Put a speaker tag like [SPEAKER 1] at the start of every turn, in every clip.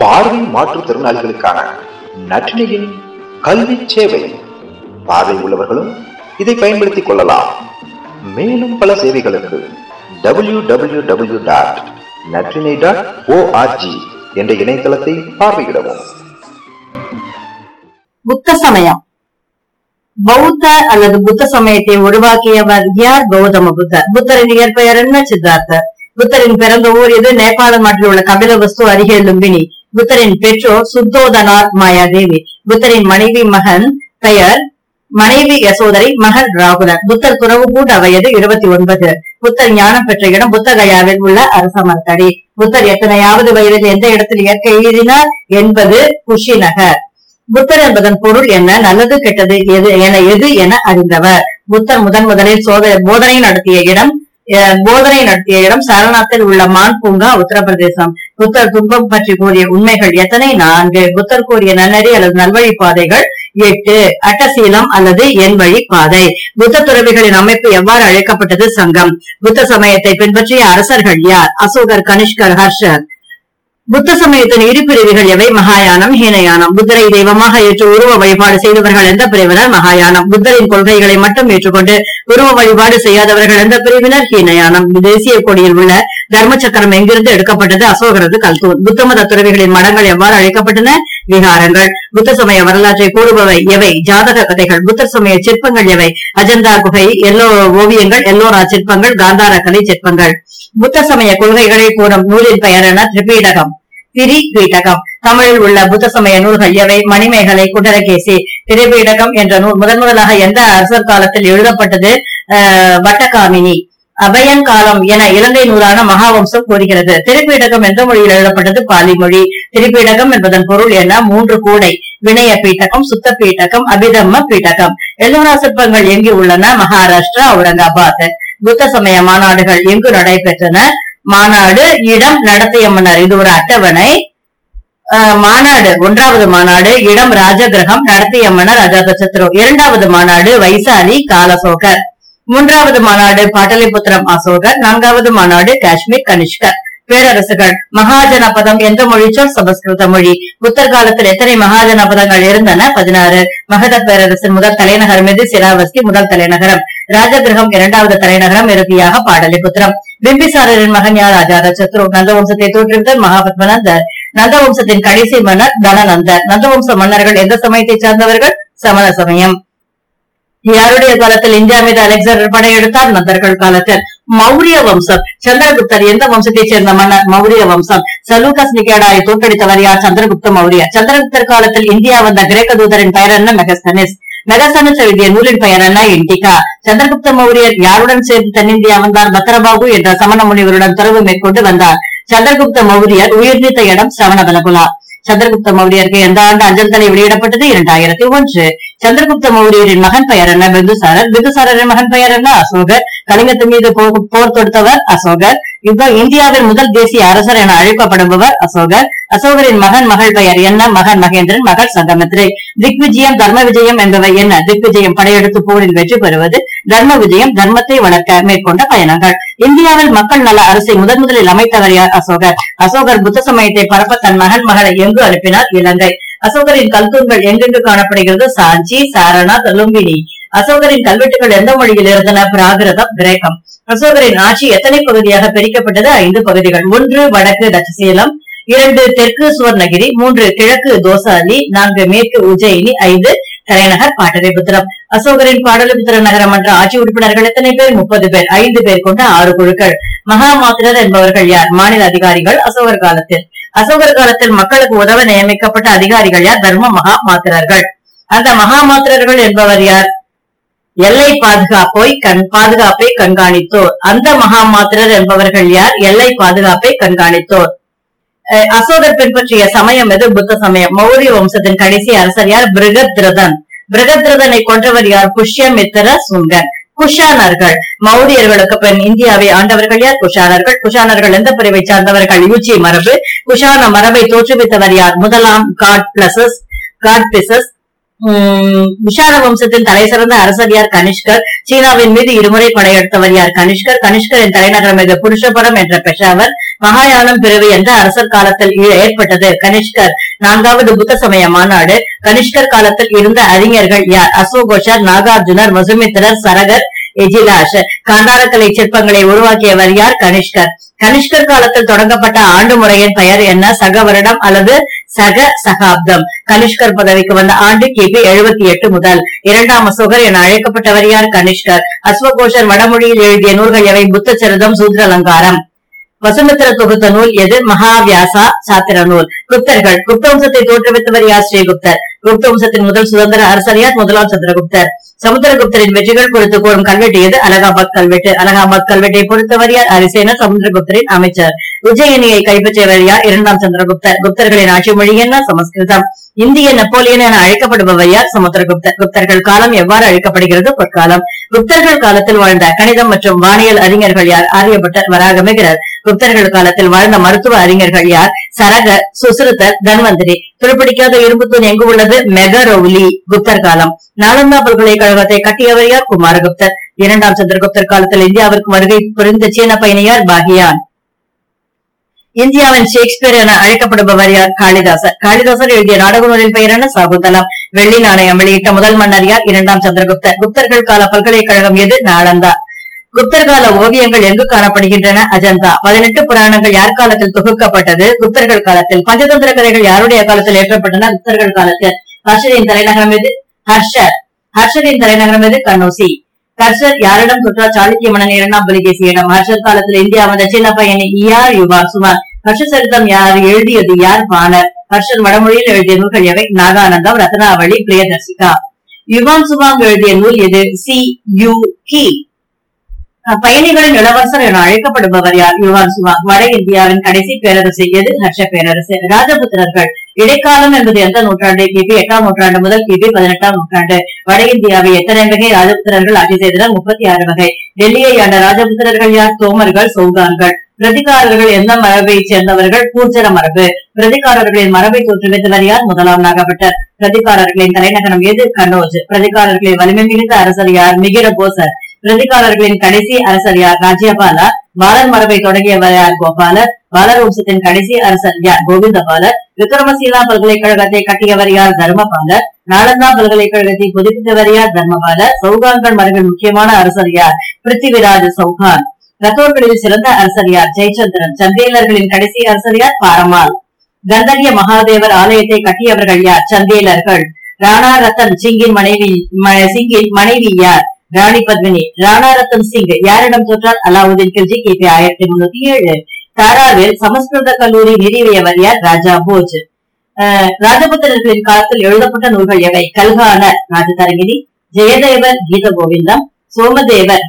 [SPEAKER 1] பார்வை மாற்றுத்திறனாளிகளுக்கான நற்றினையின் கல்வி சேவை. பார்வை உள்ளவர்களும் இதை பயன்படுத்திக் கொள்ளலாம். மேலும் பல சேவைகளுக்கு www.natrine.org என்ற இணையதளத்தை பார்வையிடவும்.
[SPEAKER 2] புத்த சமயம். பௌத்த அல்லது புத்த சமயத்தை உருவாக்கியவர் யார்? கௌதம புத்தர். புத்தரின் இயற்பெயர் என்ன? சித்தார்த்தர். புத்தரின் பிறந்த ஊர் எது? நேபாள நாட்டில் உள்ள கபிலவஸ்து அருகே லும்பினி. புத்தரின் பெற்றோர் சுத்தோதனார், மாயாதேவி. புத்தரின் மனைவி யசோதரி, மகன் ராகுலர். புத்தர் துறவு பூண்ட வயது 29. புத்தர் ஞானம் பெற்ற இடம் புத்தகயாவில் உள்ள அரசமரத்தடி. புத்தர் எத்தனையாவது வயதில் எந்த இடத்தில் இயற்கை எழுதினார்? 80, குஷிநகர். புத்தர் என்பதன் பொருள் என்ன? நல்லது கெட்டது எது என அறிந்தவர். புத்தர் முதலில் போதனை நடத்திய இடம் சாரநாத்தில் உள்ள மான் பூங்கா, உத்தரப்பிரதேசம். புத்தர் துன்பம் பற்றி கூறிய உண்மைகள் எத்தனை? 4. புத்தர் கூறிய நன்னறி அல்லது நல்வழி பாதைகள் 8. அட்டசீலம் அல்லது என் வழி பாதை. புத்த துறவிகளின் அமைப்பு எவ்வாறு அழைக்கப்பட்டது? சங்கம். புத்த சமயத்தை பின்பற்றிய அரசர்கள் யார்? அசோகர், கனிஷ்கர், ஹர்ஷர். புத்த சமயத்தின் இரு பிரிவுகள் எவை? மகாயானம், ஹீனயானம். புத்தரை தெய்வமாக ஏற்று உருவ வழிபாடு செய்தவர்கள் எந்த பிரிவினர்? மகாயானம். புத்தரின் கொள்கைகளை மட்டும் ஏற்றுக்கொண்டு உருவ வழிபாடு செய்யாதவர்கள் எந்த பிரிவினர்? ஹீனயானம். தேசிய கொடியில் உள்ள தர்ம சக்கரம் எங்கிருந்து எடுக்கப்பட்டது? அசோகரது கல்தூன். புத்த மத துறவிகளின் மடங்கள் எவ்வாறு அழைக்கப்பட்டன? விகாரங்கள். புத்த சமய வரலாற்றை கூறுபவை எவை? ஜாதக கதைகள். புத்தர் சமய சிற்பங்கள் எவை? அஜந்தா குகை ஓவியங்கள், எல்லோரா சிற்பங்கள், காந்தார கலை சிற்பங்கள். புத்த சமய கொள்கைகளை கூறும் நூலின் பெயர் என? திரிபீடகம். தமிழில் உள்ள புத்த சமய நூல்கள் எவை? மணிமேகலை, குண்டரகேசி. திரிபீடகம் என்ற நூல் முதலாக எந்த அரசர் காலத்தில் எழுதப்பட்டது? வட்டகாமினி. அபயன் காலம் என இலங்கை நூலான மகாவம்சம் கூறுகிறது. திரிபீடகம் எந்த மொழியில் எழுதப்பட்டது? பாலி மொழி. திரிபீடகம் என்பதன் பொருள் என்ன? 3 கூடை. வினய பீட்டகம், சுத்த பீட்டகம், அபிதம்ம பீட்டகம். எல்லோரா சிற்பங்கள் எங்கு உள்ளன? மகாராஷ்டிரா, அவுரங்காபாத். புத்த சமய மாநாடுகள் எங்கு நடைபெற்றன? மாநாடு, இடம், நடத்திய மன்னர். இது ஒரு அட்டவணை. மாநாடு, 1வது மாநாடு, இடம் ராஜகிரகம், நடத்திய மன்னர் அஜாதசத்ரு. 2வது மாநாடு வைசாலி, காலசோகர். 3வது மாநாடு பாட்டலிபுத்திரம், அசோகர். 4வது மாநாடு காஷ்மீர், கனிஷ்கர். பேரரசுகள். மகாஜனபதம் எந்த மொழி சொல்? சமஸ்கிருத மொழி. புத்தர் காலத்தில் எத்தனை மகாஜனபதங்கள் இருந்தன? 16. மகத பேரரசின் முதல் தலைநகரம் எது? சிராவஸ்தி முதல் தலைநகரம். ராஜகிரகம் 2வது தலைநகரம். இறுதியாக பாடலிபுத்திரம். பிம்பிசாரரின் மகன் யார்? அஜாதசத்ரு. நந்தவம்சத்தை தோற்றுவித்தவர் மகாபத்மநந்தர். நந்தவம்சத்தின் கடைசி மன்னர் தனநந்தர். நந்தவம்ச மன்னர்கள் எந்த சமயத்தை சார்ந்தவர்கள்? சமண சமயம். யாருடைய காலத்தில் இந்தியா மீது அலெக்சாண்டர் படையெடுத்தார்? நந்தர்கள் காலத்தில். மௌரிய வம்சம். சந்திரகுப்தர் எந்த வம்சத்தை சேர்ந்த மன்னர்? மௌரிய வம்சம். சலூகஸ் நிகேடாரை தோற்கடித்தவர் யார்? சந்திரகுப்த மௌரிய. சந்திரகுப்தர் காலத்தில் இந்தியா வந்த கிரேக்க தூதரின் பெயர் என்ன? மெகஸ்தனிஸ். மெகஸ்தனிஸ் எழுதிய நூலின் பெயர் என்ன? இண்டிகா. சந்திரகுப்த மௌரியர் யாருடன் சேர்ந்து தென்னிந்தியா வந்தார்? பத்ரபாகு என்ற சமண முனிவருடன் துறவு மேற்கொண்டு வந்தார். சந்திரகுப்த மௌரியர் உயிர் நீத்த இடம் சிரவணபெலகுலா. சந்திரகுப்த மௌரியருக்கு எந்த ஆண்டு அஞ்சல் தலை வெளியிடப்பட்டது? 2001. சந்திரகுப்த மௌரியரின் மகன் பெயர் என்ன? பிந்துசாரர். பிந்துசாரரின் மகன் பெயர் என்ன? அசோகர். கலிங்கத்தின் மீது போர் தொடுத்தவர் அசோகர். இந்தியாவின் முதல் தேசிய அரசர் என அழைக்கப்படுபவர் அசோகர். அசோகரின் மகள் பெயர் என்ன? மகன் மகேந்திரன், மகள் சங்கமித்ரை. திக்விஜயம், தர்ம விஜயம் என்பவை என்ன? திக்விஜயம் படையெடுத்து போரில் வெற்றி பெறுவது. தர்ம விஜயம் தர்மத்தை வளர்க்க மேற்கொண்ட பயணங்கள். இந்தியாவில் மக்கள் நல அரசை முதலில் அமைத்தவர் யார்? அசோகர். அசோகர் புத்த சமயத்தை பரப்ப தன் மகளை எங்கு அனுப்பினார்? இலங்கை. அசோகரின் கல்தூண்கள் எங்கெங்கு காணப்படுகிறது? சாஞ்சி, சாரநாத், லும்பினி. அசோகரின் கல்வெட்டுகள் எந்த மொழியில் இருந்தன? பிராகிருதம், கிரேக்கம். அசோகரின் ஆட்சி எத்தனை பகுதியாக பிரிக்கப்பட்டது? 5 பகுதிகள். 1 வடக்கு தட்சசீலம், 2 தெற்கு சுவர்ணகிரி, 3 கிழக்கு தோசாலி, 4 மேற்கு உஜ்ஜயினி, 5 தலைநகர் பாடலிபுத்திரம். அசோகரின் பாடலிபுத்திர நகரம் என்ற ஆட்சி உறுப்பினர்கள் எத்தனை பேர்? 30 பேர். 5 பேர் கொண்ட 6 குழுக்கள். மகாமாத்திரர் என்பவர்கள் யார்? மாநில அதிகாரிகள். அசோகர் காலத்தில் மக்களுக்கு உதவ நியமிக்கப்பட்ட அதிகாரிகள் யார்? தர்ம மகாமாத்திரர்கள். அந்த மகாமாத்திரர்கள் என்பவர் யார்? எல்லை பாதுகாப்பை கண்காணித்தோர். அந்த மகாமாத்திரர் என்பவர்கள் யார்? எல்லை பாதுகாப்பை கண்காணித்தோர். அசோகர் பின்பற்றிய சமயம் எது? புத்த சமயம். மௌரிய வம்சத்தின் கடைசி அரசர் யார்? பிருகத்ரதன். பிருகத்ரதனை கொன்றவர் யார்? புஷ்யமித்திர சுங்கன். குஷானர்கள். மௌரியர்களுக்கு பின் இந்தியாவை ஆண்டவர்கள் யார்? குஷானர்கள். குஷானர்கள் எந்த பிரிவை சார்ந்தவர்கள்? யூச்சி மரபு. குஷான மரபை தோற்றுவித்தவர் யார்? முதலாம் காட்பிசஸ். விஷால வம்சத்தின் தலை சிறந்த அரசர் யார்? கனிஷ்கர். சீனாவின் மீது இருமுறை படையெடுத்தவர் யார்? கனிஷ்கர். கனிஷ்கரின் தலைநகரம் எது? புருஷபுரம் என்ற பெஷாவர். மகாயானம் பிறவி என்ற அரசர் காலத்தில் ஏற்பட்டது. கனிஷ்கர் 4வது புத்த சமய மாநாடு. கனிஷ்கர் காலத்தில் இருந்த அறிஞர்கள் யார்? அசோகோஷர், நாகார்ஜுனர், வசுமித்திரர், சரகர், எஜிலாஷ். காண்டாரக்கலை சிற்பங்களை உருவாக்கியவர் யார்? கனிஷ்கர். கனிஷ்கர் காலத்தில் தொடங்கப்பட்ட ஆண்டு முறையின் பெயர் என்ன? சக வருடம் அல்லது சக சகாப்தம். கனிஷ்கர் பதவிக்கு வந்த ஆண்டு கிபி 78 முதல். 2ஆம் அசோகர் என அழைக்கப்பட்டவர் யார்? கனிஷ்கர். அஸ்வகோஷர் வடமொழியில் எழுதிய நூல்கள் எவை? புத்த சரிதம், சூத்ர அலங்காரம். வசுமித்திர தொகுத்த நூல் எது? மகாவியாசா சாத்திர நூல். குப்தர்கள். குப்த வம்சத்தை தோற்றுவித்தவர் யார்? ஸ்ரீகுப்தர். குப்த வம்சத்தின் முதல் சுதந்திர அரசர் யார்? முதலாம் சந்திரகுப்தர். சமுத்திரகுப்தரின் வெற்றிகள் குறித்து கூறும் கல்வெட்டு எது? அலகாபாத் கல்வெட்டு. அலகாபாத் கல்வெட்டை பொறுத்தவர் யார்? அரிசேனர், சமுத்திரகுப்தரின் அமைச்சர். உஜ்ஜயினியை கைப்பற்றியவர் யார்? 2ஆம் சந்திரகுப்தர். குப்தர்களின் ஆட்சி மொழி என்ன? சமஸ்கிருதம். இந்திய நெப்போலியன் என அழைக்கப்படுபவர் யார்? சமுத்திரகுப்தர். குப்தர்கள் காலம் எவ்வாறு அழைக்கப்படுகிறது? பொற்காலம். குப்தர்கள் காலத்தில் வாழ்ந்த கணிதம் மற்றும் வானியல் அறிஞர்கள் யார்? ஆரியபட்டர், வராகமிகிரர். குப்தர்கள் காலத்தில் வாழ்ந்த மருத்துவ அறிஞர்கள் யார்? சரகர், சுசுருத்தர், தன்வந்திரி. துருப்பிடிக்காத இரும்புத்தூண் எங்கு உள்ளது? மெகரௌலி. குப்தர் காலம். நாலந்தா பல்கலைக்கழகத்தை கட்டியவர் யார்? குமாரகுப்தர். 2ஆம் சந்திரகுப்தர் காலத்தில் இந்தியாவிற்கு வருகை புரிந்த சீன பயணியார்? பாகியான். இந்தியாவின் ஷேக்ஸ்பியர் என அழைக்கப்படுபவர் யார்? காளிதாசர். காளிதாசர் எழுதிய நாடக நூலின் பெயர் என்ன? சாகுந்தலம். வெள்ளி நாணயம் வெளியிட்ட முதல் மன்னர் யார்? 2ஆம் சந்திரகுப்தர். குப்தர்கள் கால பல்கலைக்கழகம் எது? நாலந்தா. குப்தர் கால ஓவியங்கள் எங்கு காணப்படுகின்றன? அஜந்தா. 18 புராணங்கள் யார் காலத்தில் தொகுக்கப்பட்டது? குப்தர்கள் காலத்தில். பஞ்சதந்திர கதைகள் யாருடைய காலத்தில் ஏற்றப்பட்டன? குப்தர்கள் காலத்தில். ஹர்ஷரின் தலைநகரம் எது? ஹர்ஷர். ஹர்ஷரின் தலைநகரம் எது? கன்னௌசி. ஹர்ஷர் யாரிடம் தொற்றார்? சாளுக்கிய மன்னன் 2ஆம் புலிகேசியிடம். ஹர்ஷர் காலத்தில் இந்தியா வந்த சீன பயணி யார்? யுவான் சுமான். ஹர்ஷ சரிதம் யார் எழுதியது? யார்? பாணர். ஹர்ஷர் வடமொழியில் எழுதிய நூல்கள் எவை? நாகானந்தம், ரத்னாவளி, பிரியதர்சிகா. யுவான் சுமாங் எழுதிய நூல் எது? சி யு கி. பயணிகளின் இளவரசர் என அழைக்கப்படுபவர் யார்? Yuan Chwang. வட இந்தியாவின் கடைசி பேரரசு எது? ஹர்ஷ பேரரசு. ராஜபுத்திரர்கள். இடைக்காலம் என்பது எந்த நூற்றாண்டு? கிபி 8ஆம் நூற்றாண்டு முதல் கிபி 18ஆம் நூற்றாண்டு. வட இந்தியாவை எத்தனை வகை ராஜபுத்திரர்கள் ஆட்சி செய்தனர்? 36 வகை. டெல்லியை ஆண்ட ராஜபுத்திரர்கள் யார்? தோமர்கள், சௌகான்கள். பிரதிகாரர்கள் எந்த மரபை சேர்ந்தவர்கள்? கூர்ச்சர மரபு. பிரதிகாரர்களின் மரபை தோற்றுவித்தவர் யார்? முதலாம் நாகப்பட்டர். பிரதிகாரர்களின் தலைநகரம் எது? கன்னோஜ். பிரதிகாரர்களின் வலிமை மிகுந்த அரசர் யார்? மிகிரபோசர். பிரதிகாரர்களின் கடைசி அரசர் யார்? ராஜ்யபாலா. பாலர் மரபை தொடங்கியவர் யார்? கோபாலர். பாலர் வம்சத்தின் கடைசி அரசர் யார்? கோவிந்தபாலர். விக்ரமசீலா பல்கலைக்கழகத்தை கட்டியவர் யார்? தர்மபாலர். நாலந்தா பல்கலைக்கழகத்தை புதுப்பித்தவர் யார்? தர்மபாலர். சௌகான்கள் மரபின் முக்கியமான அரசர் யார்? பிருத்திவிராஜ் சௌகான். ரத்தோர்களில் சிறந்த அரசர் யார்? ஜெயச்சந்திரன். சந்தேலர்களின் கடைசி அரசர் யார்? பாரமால். கந்தர்ய மகாதேவர் ஆலயத்தை கட்டியவர்கள் யார்? சந்தேலர்கள். ராணா ரத்தன் சிங்கின் மனைவி யார்? ராணி பத்மினி. ராணா ரத்தன் சிங் யாரிடம் தோற்றார்? அலாவுதீன் கில்ஜி கிபி 1307. தாராவில் சமஸ்கிருத கல்லூரி நிறுவியவர் யார்? ராஜா போஜ். ராஜபுத்திரர்களின் காலத்தில் எழுதப்பட்ட நூல்கள் எவை? கல்கானர், ராஜதரங்கிணி. ஜெயதேவர், கீத கோவிந்தம். சோமதேவர்,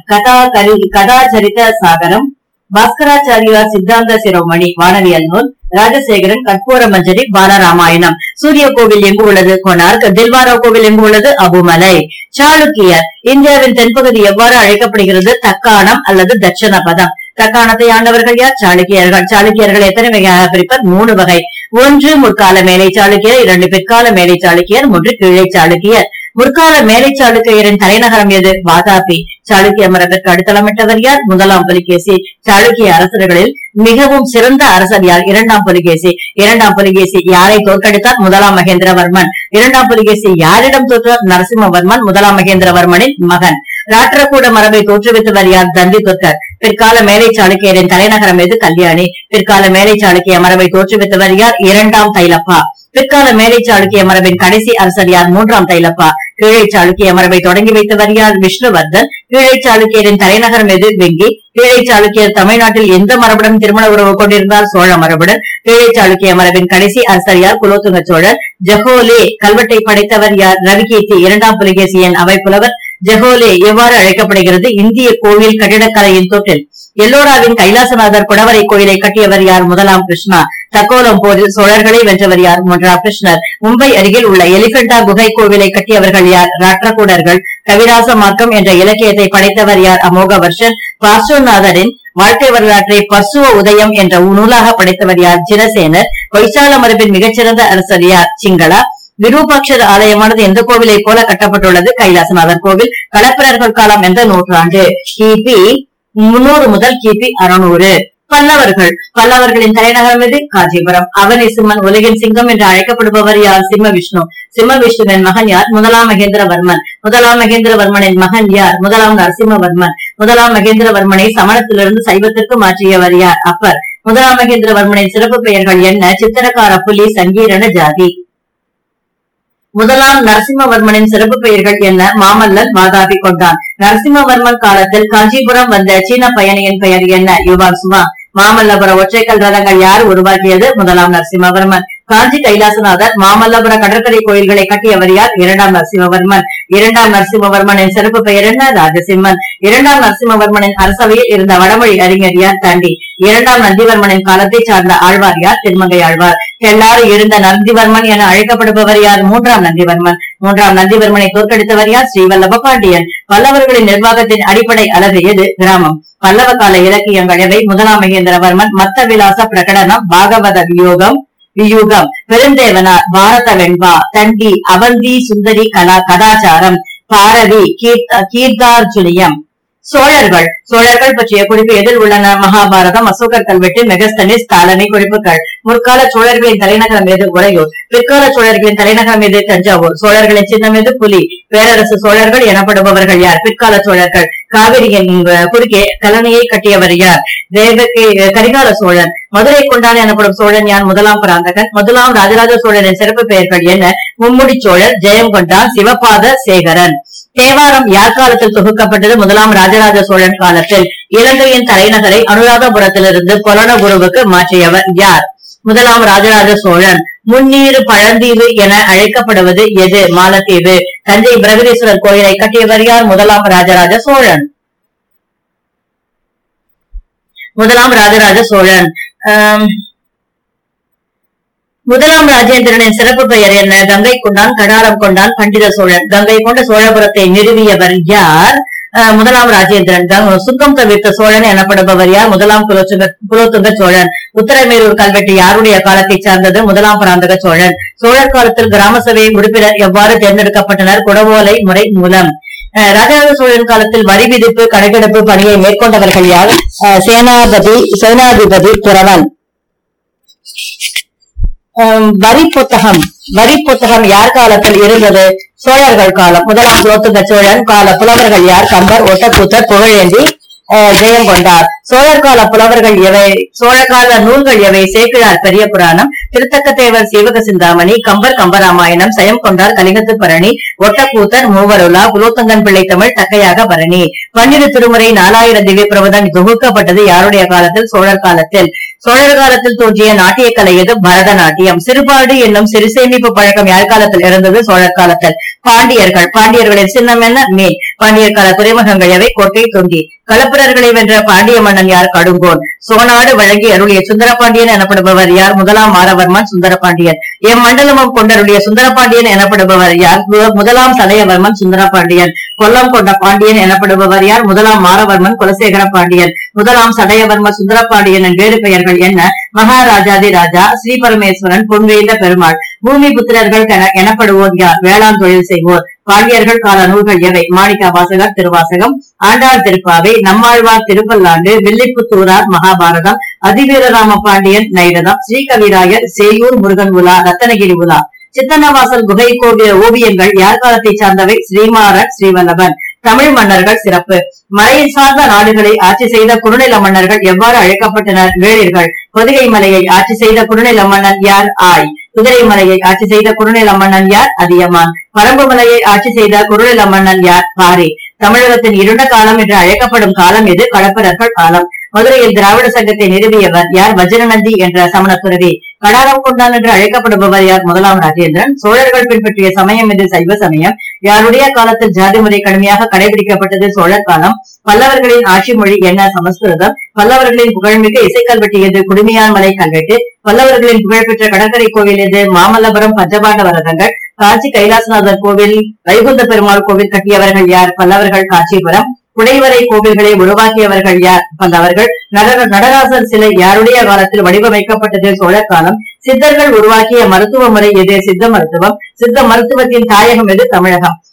[SPEAKER 2] கதாச்சரித சாகரம். பாஸ்கராச்சாரியார் சித்தாந்த சிரோமணி, வானவியல் நூல். ராஜசேகரன், கற்பூர மஞ்சரி, பாலராமாயணம். சூரிய கோவில் எங்கு உள்ளது? கொனார்க். தில்வாரா கோவில் எங்கு உள்ளது? அபுமலை. சாளுக்கியர். இந்தியாவின் தென்பகுதி எவ்வாறு அழைக்கப்படுகிறது? தக்காணம் அல்லது தட்சணபதம். தக்காணத்தை ஆண்டவர்கள் யார்? சாளுக்கியர்கள். சாளுக்கியர்கள் எத்தனை வகையாக பிரிப்பர்? 3 வகை. 1 முற்கால மேலை சாளுக்கியர், 2 பிற்கால மேலை சாளுக்கியர், 3 கீழே சாளுக்கியர். முற்கால மேலை சாளுக்கியரின் தலைநகரம் எது? வாதாபி. சாளுக்கிய மரபிற்கு அடித்தளமிட்டவர் யார்? முதலாம் புலிகேசி. சாளுக்கிய அரசர்களில் மிகவும் சிறந்த அரசர் யார்? 2ஆம் புலிகேசி. 2ஆம் புலிகேசி யாரை தோற்கடித்தார்? முதலாம் மகேந்திரவர்மன். 2ஆம் புலிகேசி யாரிடம் தோற்றார்? நரசிம்மவர்மன், முதலாம் மகேந்திரவர்மனின் மகன். ராட்டிரகூட மரபை தோற்றுவித்தவர் யார்? தந்தி தொத்தர். பிற்கால மேலை சாளுக்கியரின் தலைநகரம் எது? கல்யாணி. பிற்கால மேலை சாளுக்கிய மரபை தோற்றுவித்தவர் யார்? 2ஆம் தைலப்பா. பிற்கால மேலை சாளுக்கிய மரபின் கடைசி அரசர் யார்? 3ஆம் தைலப்பா. கீழே சாளுக்கிய மரபை தொடங்கி வைத்தவர் யார்? விஷ்ணுவர்தன். கீழே சாளுக்கியரின் தலைநகரம் எது? வெங்கி. கீழே சாளுக்கியர் தமிழ்நாட்டில் எந்த மரபுடன் திருமண உறவு கொண்டிருந்தார்? சோழ மரபுடன். கீழே சாளுக்கிய மரபின் கடைசி அரசர் யார்? குலோத்துங்க சோழர். ஜஹோலே கல்வெட்டை படைத்தவர் யார்? ரவிகீர்த்தி. 2ஆம் புலிகேசியின் அவைப்புலவர். ஜஹோலே எவ்வாறு அழைக்கப்படுகிறது? இந்திய கோவில் கட்டிடக்கலையின் தொட்டில். எல்லோராவின் கைலாசநாதர் குடவரை கோயிலை கட்டியவர் யார்? முதலாம் கிருஷ்ணா. தக்கோலம் போரில் சோழர்களை வென்றவர் யார்? 3ஆம் கிருஷ்ணர். மும்பை அருகில் உள்ள எலிபெண்டா குகை கோவிலை கட்டியவர்கள் யார்? ராட்டிரகூடர்கள். கவிராச மார்க்கம் என்ற இலக்கியத்தை படைத்தவர் யார்? அமோகவர்ஷன். பார்ஸ்வநாதரின் வாழ்க்கை வரலாற்றை பர்சுவ உதயம் என்ற நூலாக படைத்தவர் யார்? ஜினசேனர். வைசால மரபின் மிகச்சிறந்த அரசர் யார்? சிங்களா. விரூபாட்சர் ஆலயமானது எந்த கோவிலை போல கட்டப்பட்டுள்ளது? கைலாசநாதர் கோவில். களப்பிரர்கள் காலம் எந்த நூற்றாண்டு? கிபி 300 முதல் கிபி 600. பல்லவர்களின் தலைநகரம் எது? காஞ்சிபுரம். அவனி சிம்மன், உலகின் சிங்கம் என்று அழைக்கப்படுபவர் யார்? சிம்ம விஷ்ணு. சிம்ம விஷ்ணுவின் மகன் யார்? முதலாம் மகேந்திரவர்மன். முதலாம் மகேந்திரவர்மனின் மகன் யார்? முதலாம் நரசிம்மவர்மன். முதலாம் மகேந்திரவர்மனை சமணத்திலிருந்து சைவத்திற்கு மாற்றியவர் யார்? அப்பர். முதலாம் மகேந்திரவர்மனின் சிறப்பு பெயர்கள் என்ன? சித்திரக்கார புலி, சங்கீரண ஜாதி. முதலாம் நரசிம்மவர்மனின் சிறப்பு பெயர்கள் என்ன? மாமல்லன், வாதாபி கொண்டான். நரசிம்மவர்மன் காலத்தில் காஞ்சிபுரம் வந்த சீன பயணியின் பெயர் என்ன? யுவான் சுவா. மாமல்லபுர ஒற்றைக்கல் ரதங்கள் யார் உருவாக்கியது? முதலாம் நரசிம்மவர்மன். காஞ்சி கைலாசநாதர், மாமல்லபுர கடற்கரை கோயில்களை கட்டியவர் யார்? இரண்டாம் நரசிம்மவர்மன். இரண்டாம் நரசிம்மவர்மனின் சிறப்பு பெயர் என்ன? ராஜசிம்மன். இரண்டாம் நரசிம்மவர்மனின் அரசவையில் இருந்த வடமொழி அறிஞர் யார்? தாண்டி. இரண்டாம் நந்திவர்மனின் காலத்தை சார்ந்த ஆழ்வார் யார்? திருமங்கை ஆழ்வார். எல்லாரும் இருந்த நந்திவர்மன் என அழைக்கப்படுபவர் யார்? மூன்றாம் நந்திவர்மன். மூன்றாம் நந்திவர்மனை தோற்கடித்தவர் யார்? ஸ்ரீவல்லப பாண்டியன். பல்லவர்களின் நிர்வாகத்தின் அடிப்படை அலகு எது? கிராமம். பல்லவ கால இலக்கியங்கள் எவை? முதலாம் மகேந்திரவர்மன், மத்த விலாச பிரகடனம், பாகவத வியூகம், பெருந்தேவனார், பாரத வெண்பா, தண்டி, அவந்தி சுந்தரி கதாச்சாரம், பாரதி, கீர்த்தார்ஜுனியம். சோழர்கள் பற்றிய குறிப்பு எதில் உள்ளன? மகாபாரதம், அசோகர் கல்வெட்டு, மெகஸ்தனிஸ், தாலமி குறிப்புகள். முற்கால சோழர்களின் தலைநகரம் எது? உறையூர். பிற்கால சோழர்களின் தலைநகரம் எது? தஞ்சாவூர். சோழர்களின் சின்னம் எது? புலி. பேரரசு சோழர்கள் எனப்படுபவர்கள் யார்? பிற்கால சோழர்கள். காவிரியின் குறுக்கே கலனையை கட்டியவர் யார்? கரிகால சோழன். மதுரை கொண்டான் எனப்படும் சோழன் யார்? முதலாம் பராந்தகன். முதலாம் ராஜராஜ சோழனின் சிறப்பு பெயர்கள் என்ன? மும்முடி சோழர், ஜெயங்கொண்டான், சிவபாத சேகரன். தேவாரம் யார் காலத்தில் தொகுக்கப்பட்டது? முதலாம் ராஜராஜ சோழன் காலத்தில். இலங்கையின் தலைநகரை அனுராதபுரத்திலிருந்து புலனகுருவுக்கு மாற்றியவர் யார்? முதலாம் ராஜராஜ சோழன். முன்னீரு பழந்தீவு என அழைக்கப்படுவது எது? மாலத்தீவு. தஞ்சை பிரகதீஸ்வரர் கோயிலை கட்டியவர் யார்? முதலாம் ராஜராஜ சோழன். முதலாம் ராஜராஜ சோழன். முதலாம் ராஜேந்திரனின் சிறப்பு பெயர் என்ன? கங்கை கொண்டான், கடாரம் கொண்டான், பண்டித சோழன். கங்கை கொண்ட சோழபுரத்தை நிறுவியவர் யார்? முதலாம் ராஜேந்திரன். சுத்தம் தவிர்த்த சோழன் எனப்படுபவர் யார்? முதலாம் குலோத்துங்க சோழன். உத்தரமேரூர் கல்வெட்டு யாருடைய காலத்தை சார்ந்தது? முதலாம் பராந்தக சோழன். சோழர் காலத்தில் கிராம சபை உறுப்பினர் எவ்வாறு தேர்ந்தெடுக்கப்பட்டனர்? குடவோலை முறை மூலம். ராஜராஜ சோழன் காலத்தில் வரி விதிப்பு கணக்கெடுப்பு பணியை மேற்கொண்டவர்கள் யார்? சேனாதிபதி குறவன். வரி புத்தகம் யார் காலத்தில் இருந்தது? சோழர்கள் காலம். முதலாம் குலோத்துங்க சோழன் கால புலவர்கள் யார்? கம்பர், ஒட்டக்கூத்தர், புகழேந்தி, ஜெயங்கொண்டார். சோழர் கால புலவர்கள் எவை? சோழகால நூல்கள் எவை? சேக்கிழார் பெரிய புராணம், திருத்தக்கத்தேவர் சீவக சிந்தாமணி, கம்பர் கம்பராமாயணம், சயம் கொண்டார் கலிங்கத்து பரணி, ஒட்டக்கூத்தர் மூவருலா, குலோத்துங்கன் பிள்ளை தமிழ், தக்கையாக பரணி. 12 திருமுறை 4000 திவ்ய பிரபந்தம் தொகுக்கப்பட்டது யாருடைய காலத்தில்? சோழர் காலத்தில். சோழர் காலத்தில் தோன்றிய நாட்டிய கலை எது? பரதநாட்டியம். சிறுபாடு என்னும் சிறு சேமிப்பு பழக்கம் யார் காலத்தில் இருந்தது? சோழர் காலத்தில். பாண்டியர்களின் சின்னம் என்ன? மீன். பாண்டியர் கால துறைமுகங்கள் எவை? கோட்டை, தொங்கி. களப்பிரர்களை வென்ற பாண்டிய மன்னன் யார்? கடுங்கோன். சோனாடு வழங்கி அருளிய சுந்தரபாண்டியன் எனப்படுபவர் யார்? முதலாம் மாரவர்மன் சுந்தரபாண்டியன். எம்மண்டலமும் கொண்டருடைய சுந்தரபாண்டியன் எனப்படுபவர் யார்? முதலாம் சடையவர்மன் சுந்தரபாண்டியன். கொல்லம் கொண்ட பாண்டியன் எனப்படுபவர் யார்? முதலாம் மாரவர்மன் குலசேகர பாண்டியன். முதலாம் சடையவர்மன் சுந்தரபாண்டியனின் வேறு பெயர்கள் என்ன? மகாராஜாதி ராஜா, ஸ்ரீபரமேஸ்வரன், பொன்வேந்த பெருமாள். பூமி புத்திரர்கள் எனப்படுவோர் யார்? வேளாண் தொழில் செய்வோர். பாண்டியர்கள் கால நூல்கள் எவை? மாணிக்க வாசகர் திருவாசகம், ஆண்டாள் திருப்பாவை, நம்மாழ்வார் திருப்பல்லாண்டு, வில்லிப்புத்தூரார் மகாபாரதம், அதிவீரராம பாண்டியன் நைரதம், ஸ்ரீகவிராயர் சேயூர் முருகன் உலா, ரத்தனகிரி உலா. சித்தன்னவாசல் குகை கோவில ஓவியங்கள் யார் காலத்தை சார்ந்தவை? ஸ்ரீமாறன், ஸ்ரீவல்லபன். தமிழ் மன்னர்கள் சிறப்பு. மலையை சார்ந்த நாடுகளை ஆட்சி செய்த குறுநில மன்னர்கள் எவ்வாறு அழைக்கப்பட்டனர்? வேளிர்கள். பொதிகை மலையை ஆட்சி செய்த குறுநில மன்னன் யார்? ஆய். குதிரை மலையை ஆட்சி செய்த குறுநில மன்னன் யார்? அதியமான். பரம்பு மலையை ஆட்சி செய்த குறுநில மன்னன் யார்? பாரி. தமிழகத்தின் இருண்ட காலம் என்று அழைக்கப்படும் காலம் எது? களப்பிரர்கள் காலம். மதுரையில் திராவிட சங்கத்தை நிறுவியவர் யார்? வஜ்ரநந்தி என்ற சமண துறவி. கடாரம் கொண்டான் என்று அழைக்கப்படுபவர் யார்? முதலாம் ராஜேந்திரன். சோழர்கள் பின்பற்றிய சமயம் எது? சைவ சமயம். யாருடைய காலத்தில் ஜாதி முறை கடுமையாக கடைபிடிக்கப்பட்டது? சோழர் காலம். பல்லவர்களின் ஆட்சி மொழி என்ன? சமஸ்கிருதம். பல்லவர்களின் புகழ்மிக்க இசைக்கல்வெட்டு எது? குடுமியான் மலை கல்வெட்டு. பல்லவர்களின் புகழ்பெற்ற கடற்கரை கோவில் எது? மாமல்லபுரம் பஞ்சபாண்ட வரதங்கள். காஞ்சி கைலாசநாதர் கோவில், வைகுந்த பெருமாள் கோவில் கட்டியவர்கள் யார்? பல்லவர்கள். காஞ்சிபுரம். குடைவரை கோவில்களை உருவாக்கியவர்கள் யார்? பல்லவர்கள். நடராசர் சிலை யாருடைய காலத்தில் வடிவமைக்கப்பட்டது? சோழர் காலம். சித்தர்கள் உருவாக்கிய மருத்துவ முறை எது? சித்த மருத்துவம். சித்த மருத்துவத்தின் தாயகம் எது? தமிழகம்.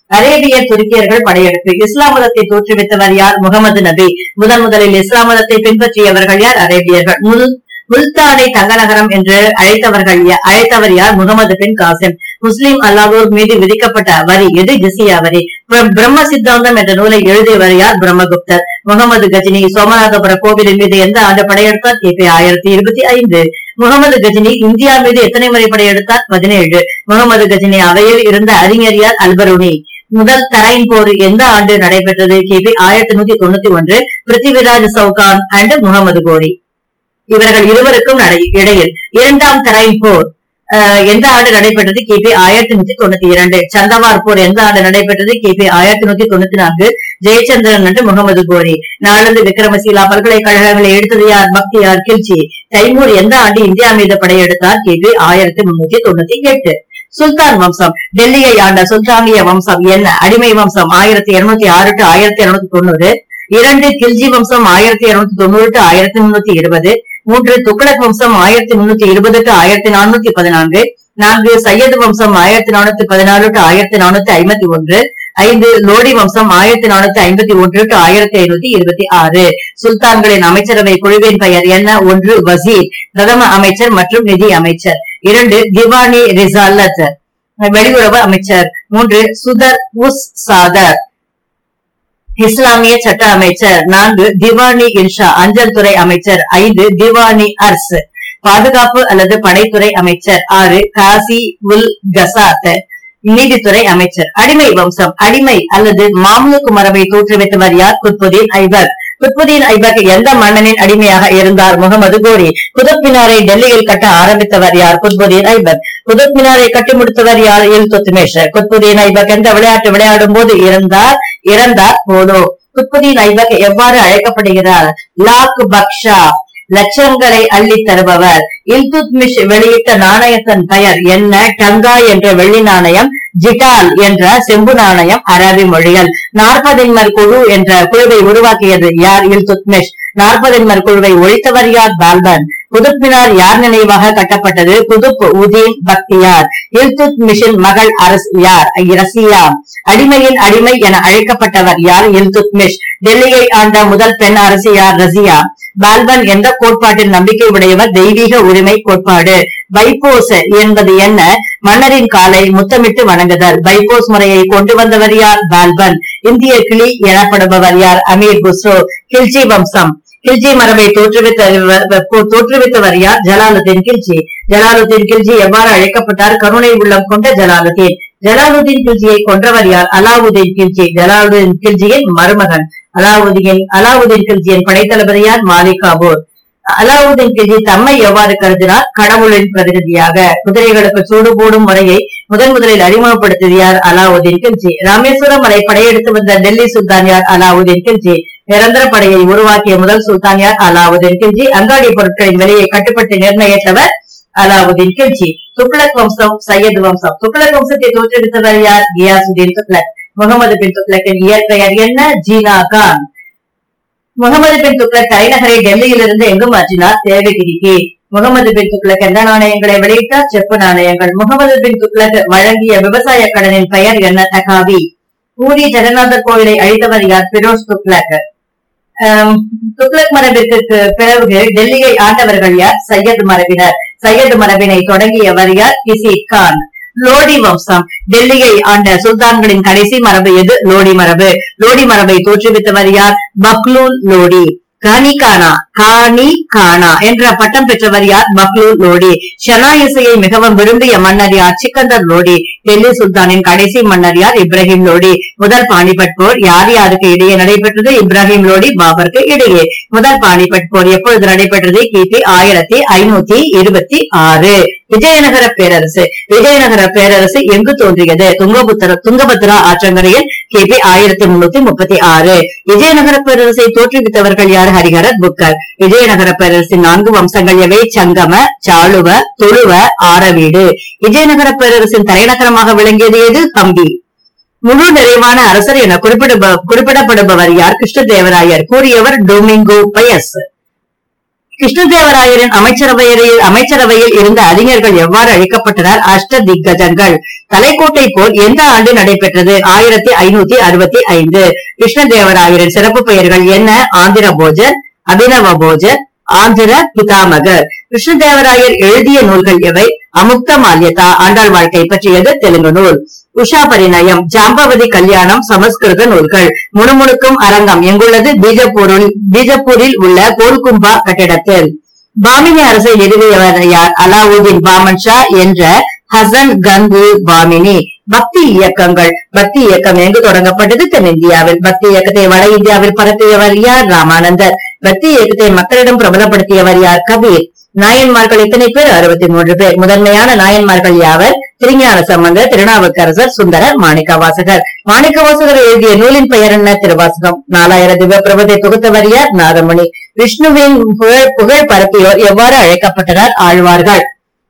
[SPEAKER 2] அரேபிய துருக்கியர்கள் படையெடுப்பு. இஸ்லாம் மதத்தை தோற்றுவித்தவர் யார்? முகமது நபி. முதலில் இஸ்லாம் மதத்தை பின்பற்றியவர்கள் யார்? அரேபியர்கள். முல்தானை தங்க நகரம் என்று அழைத்தவர் யார்? முகமது பின் காசிம். முஸ்லிம் அல்லாதோர் மீது விதிக்கப்பட்ட வரி எது? ஜிசியா வரி. பிரம்ம சித்தாந்தம் என்ற நூலை எழுதியவர் யார்? பிரம்மகுப்தர். முகமது கஜினி சோமநாதபுர கோவிலின் மீது எந்த ஆண்டு படையெடுத்தார்? கிபி 1025. முகமது கஜினி இந்தியா மீது எத்தனை முறை படையெடுத்தார்? 17. முகமது கஜினி அவையில் இருந்த அறிஞர் யார்? அல்பருனி. முதல் தரைன் போர் எந்த ஆண்டு நடைபெற்றது? கிபி 1191. பிருத்திவிராஜ் சவுகான் அண்ட் முகமது கோரி. இவர்கள் இருவருக்கும் இடையில் இரண்டாம் தரைன் போர் எந்த ஆண்டு நடைபெற்றது? கிபி 1192. சந்தவார் போர் எந்த ஆண்டு நடைபெற்றது? கிபி 1194. ஜெயச்சந்திரன் என்று முகமது கோரி. நாலந்து விக்ரமசீலா பல்கலைக்கழகங்களை எடுத்தது யார்? பக்தியார் கில்ஜி. தைமூர் எந்த ஆண்டு இந்தியா மீது படையெடுத்தார்? கிபி 1398. சுல்தான் வம்சம். டெல்லியை ஆண்ட சுல்தானிய வம்சம் என்ன? அடிமை வம்சம் 1206 to 1290. 2 கில்ஜி வம்சம் 1290 to 1320. 3 துக்ளக் வம்சம் 1320 to 1414. 4 சையது வம்சம் 1414 to 1451. 5 லோடி வம்சம் 1451 to 1526. சுல்தான்களின் அமைச்சரவை குழுவின் பெயர் என்ன? 1 வசீர் பிரதம அமைச்சர் மற்றும் நிதி அமைச்சர். 2 திவானி ரிசாலத் வெளியுறவு அமைச்சர். 3 சுதர் உஸ் சாதர் இஸ்லாமிய சட்ட அமைச்சர். 4 திவானி இன்ஷா அஞ்சல் துறை அமைச்சர். 5 திவானி அர்ஸ் பாதுகாப்பு அல்லது படைத்துறை அமைச்சர். 6 காசி உல் கசாத் நீதித்துறை அமைச்சர். அடிமை வம்சம். அடிமை அல்லது மாம்லுக் மரபை தோற்றுவித்தவர் யார்? குத்புதீன் ஐபக். குத்புதீன் ஐபக் எந்த மன்னனின் அடிமையாக இருந்தார்? முகமது கோரி. குதுப் மினாரை டெல்லியில் கட்ட ஆரம்பித்தவர் யார்? குத்புதீன் ஐபக். குதுப் மினாரை கட்டி முடித்தவர் யார்? இல்துத்மிஷ். குத்புதீன் ஐபக் எந்த விளையாட்டு விளையாடும் போது இறந்தார்? போலோ. குத்புதீன் ஐபக் எவ்வாறு அழைக்கப்படுகிறார்? லாக் பக்ஷா லட்சங்களை அள்ளி தருபவர். இல்துத்மிஷ் வெளியிட்ட நாணயத்தின் பெயர் என்ன? டங்கா என்ற வெள்ளி நாணயம், ஜிட்டால் என்ற செம்பு நாணயம் அரபி மொழிகள். 40 குழு என்ற குழுவை உருவாக்கியது யார்? இல்துத்மிஷ். 40 குழுவை ஒழித்தவர் யார்? பால்பன். குதுப் மினார் யார் நினைவாக கட்டப்பட்டது? குதுப் உதீன் பக்தியார். இல்துத்மிஷின் மகள் யார்? ரசியா. அடிமையின் அடிமை என அழைக்கப்பட்டவர் யார்? இல்துத்மிஷ். டெல்லியை ஆண்ட முதல் பெண் அரசி யார்? ரசியா. பால்பன் எந்த கோட்பாட்டில் நம்பிக்கை உடையவர்? தெய்வீக உரிமை கோட்பாடு. பைபோஸ் என்பது என்ன? மன்னரின் காலை முத்தமிட்டு வணங்குதல். பைபோஸ் முறையை கொண்டு வந்தவர் யார்? பால்பன். இந்திய கிளி எனப்படுபவர் யார்? அமீர் குஸ்ரோ. கில்ஜி வம்சம். கில்ஜி மரபை தோற்றுவித்தவர் யார்? ஜலாலுதீன் கில்ஜி. ஜலாலுதீன் கில்ஜி எவ்வாறு அழைக்கப்பட்டார்? கருணை உள்ளம் கொண்ட ஜலாலுதீன். ஜலாலுதீன் கில்ஜியை கொன்றவர் யார்? அலாவுதீன் கில்ஜி. ஜலாலுதீன் கில்ஜியின் மருமகன். அலாவுதீன் கில்ஜியின் படைத்தளபதி யார்? மாலிக் காபூர். அலாவுதீன் கில்ஜி தம்மை எவ்வாறு கருதினார்? கடவுளின் பிரதிநிதியாக. குதிரைகளுக்கு சூடு போடும் முறையை முதலில் அறிமுகப்படுத்தியது யார்? அலாவுதீன் கில்ஜி. ராமேஸ்வரம் வரை படையெடுத்து வந்த டெல்லி சுல்தான் யார்? அலாவுதீன் கில்ஜி. நிரந்தர படையை உருவாக்கிய முதல் சுல்தான் யார்? அலாவுதீன் கில்ஜி. அங்காடி பொருட்களின் விலையை கட்டுப்பட்டு நிர்ணயித்தவர் அலாவுதீன் கில்ஜி. துக்ளக் வம்சம், சையது வம்சம். துக்ளக் வம்சத்தை தோற்றுவித்தவர் யார்? கியாசுதீன் துக்ளக். முகமது பின் துக்ளக்கின் இயற்பெயர் என்ன? ஜீனா கான். முகமது பின் துக்ளக் தலைநகரை டெல்லியிலிருந்து எங்கு மாற்றினார்? தேவகிரிக்கு. முகமது பின் துக்ளக் எந்த நாணயங்களை வெளியிட்டார்? செப்பு நாணயங்கள். முகமது பின் துக்ளக் வழங்கிய விவசாய கடனின் பெயர் என்ன? தகாவி. பூரி ஜெகநாதர் கோவிலை அழித்தவர் யார்? பிரோஸ் துக்ளக். துக்ளக் மரபிற்கு பிறகு டெல்லியை ஆண்டவர்கள் யார்? சையது மரபினர். சையது மரபினை தொடங்கியவர் யார்? கிசி கான். லோடி வம்சம். டெல்லியை ஆண்ட சுல்தான்களின் கடைசி மரபு எது? லோடி மரபு. லோடி மரபை தோற்றுவித்தவர் யார்? பக்லூல் லோடி. கானி கானா என்ற பட்டம் பெற்றவர் யார்? பக்லூல் லோடி. ஷனா இசையை மிகவும் விரும்பிய மன்னர் யார்? சிக்கந்தர் லோடி. டெல்லி சுல்தானின் கடைசி மன்னர் யார்? இப்ராஹிம் லோடி. முதல் பானிபட் போர் யார் யாருக்கு இடையே நடைபெற்றது? இப்ராஹிம் லோடி பாபருக்கு இடையே. முதல் பானிபட் போர் எப்பொழுது நடைபெற்றது? கிபி 1526. விஜயநகர பேரரசு. விஜயநகர பேரரசு எங்கு தோன்றியது? துங்கபத்ரா ஆற்றங்கரையில் கிபி 1336. விஜயநகர பேரரசை தோற்றுவித்தவர்கள் யார்? ஹரிஹரர் புக்கர். விஜயநகர பேரரசின் 4 வம்சங்கள் எவை? சங்கம, சாளுவ, துளுவ, ஆரவீடு. விஜயநகர பேரரசின் தலைநகரமாக விளங்கியது எது? ஹம்பி. முழு நிறைவான அரசர் என குறிப்பிடப்படுபவர் யார்? கிருஷ்ணதேவராயர். கூறியவர் டொமிங்கோ பயஸ். கிருஷ்ணதேவராயரின் அமைச்சரவையில் இருந்த அறிஞர்கள் எவ்வாறு அழைக்கப்பட்டனர்? அஷ்ட திக்கஜங்கள். தலைக்கோட்டை போர் எந்த ஆண்டு நடைபெற்றது? 1565. கிருஷ்ணதேவராயரின் சிறப்பு பெயர்கள் என்ன? ஆந்திர போஜர், அபினவ போஜர், ஆந்திர பிதாமகர். கிருஷ்ணதேவராயர் எழுதிய நூல்கள் எவை? அமுக்த மால்யதா ஆண்டாள் வாழ்க்கை பற்றியது தெலுங்கு நூல். உஷா பரிணயம், ஜாம்பவதி கல்யாணம் சமஸ்கிருத நூல்கள். முணுமுணுக்கும் அரங்கம் எங்குள்ளது? பீஜப்பூரில் உள்ள கோல்கும்பா கட்டிடத்தில். பாமினி அரசை நிறுவியவர் யார்? அலாவுதீன் பாமன் ஷா என்ற ஹசன் கங்கு பாமினி. பக்தி இயக்கங்கள். பக்தி இயக்கம் எங்கு தொடங்கப்பட்டது? தென்னிந்தியாவில். பக்தி இயக்கத்தை வட இந்தியாவில் பரப்பியவர் யார்? ராமானந்தர். பக்தி இயக்கத்தை மக்களிடம் பிரபலப்படுத்தியவர் யார்? கபீர். நாயன்மார்கள் எத்தனை பேர்? 63 பேர். முதன்மையான நாயன்மார்கள் யாவர்? திருஞான சம்பந்தர், திருநாவுக்கரசர், சுந்தரர், மாணிக்கவாசகர். மாணிக்கவாசகர் எழுதிய நூலின் பெயர் என்ன? திருவாசகம். 4000 திவ்ய பிரபத்தை தொகுத்தவர் யார்? நாதமுனி. விஷ்ணுவின் புகழ் பரப்பியோர் எவ்வாறு அழைக்கப்பட்டனர்? ஆழ்வார்கள்.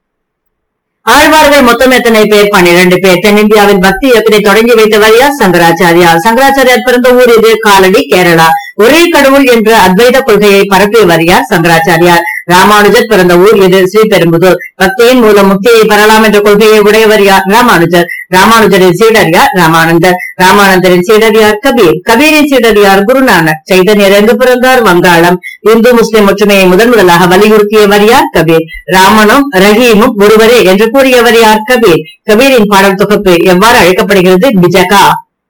[SPEAKER 2] ஆழ்வார்கள் மொத்தம் எத்தனை பேர்? 12 பேர். தென்னிந்தியாவில் பக்தி இயக்கத்தை தொடங்கி வைத்தவர் யார்? சங்கராச்சாரியார். சங்கராச்சாரியார் பிறந்த ஊர் இது? காலடி, கேரளா. ஒரே கடவுள் என்ற அத்வைத கொள்கையை பரப்பியவர் யார்? சங்கராச்சாரியார். ராமானுஜர் பிறந்த ஊர் எது? ஸ்ரீபெரும்புதூர். பக்தியின் மூலம் முக்தியை பெறலாம் என்ற கொள்கையை உடையவர் யார்? ராமானுஜர். ராமானுஜரின் சீடர் யார்? ராமானந்தர். ராமானந்தரின் சீடர் யார்? கபீர். கபீரின் சீடர் யார்? குருநானக். சைதன்யர் எங்கு பிறந்தார்? வங்காளம். இந்து முஸ்லிம் ஒற்றுமையை முதலாக வலியுறுத்தியவர் யார்? கபீர். ராமனும் ரஹீமும் ஒருவரே என்று கூறியவர் யார்? கபீர். கபீரின் பாடல் தொகுப்பு எவ்வாறு அழைக்கப்படுகிறது? பிஜகா.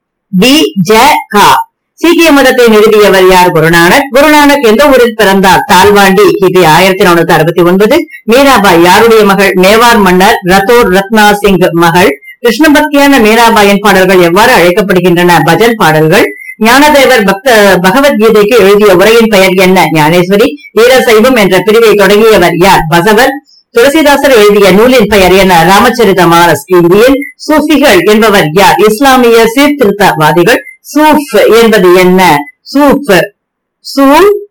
[SPEAKER 2] பிஜகா. சீக்கிய மதத்தை நிறுவியவர் யார்? குருநானக். குருநானக் எந்த ஊரில் பிறந்தார்? தால்வாண்டி. கிபி 1469. மீராபாய் யாருடைய மகள்? மேவார் மன்னர் ரத்தோர் ரத்னா சிங் மகள். கிருஷ்ண பக்தியான மீராபாயின் பாடல்கள் எவ்வாறு அழைக்கப்படுகின்றன? பஜன் பாடல்கள். ஞானதேவர் பகவத்கீதைக்கு எழுதிய உரையின் பெயர் என்ன? ஞானேஸ்வரி. வீரசைவம் என்ற பிரிவை தொடங்கியவர் யார்? பசவர். துளசிதாசர் எழுதிய நூலின் பெயர் என்ன? ராமச்சரித மானஸ். இந்தியில் சூஃபிகள் என்பவர் யார்? இஸ்லாமிய சீர்திருத்தவாதிகள். சூஃப் என்பது என்ன? சூஃப். சூ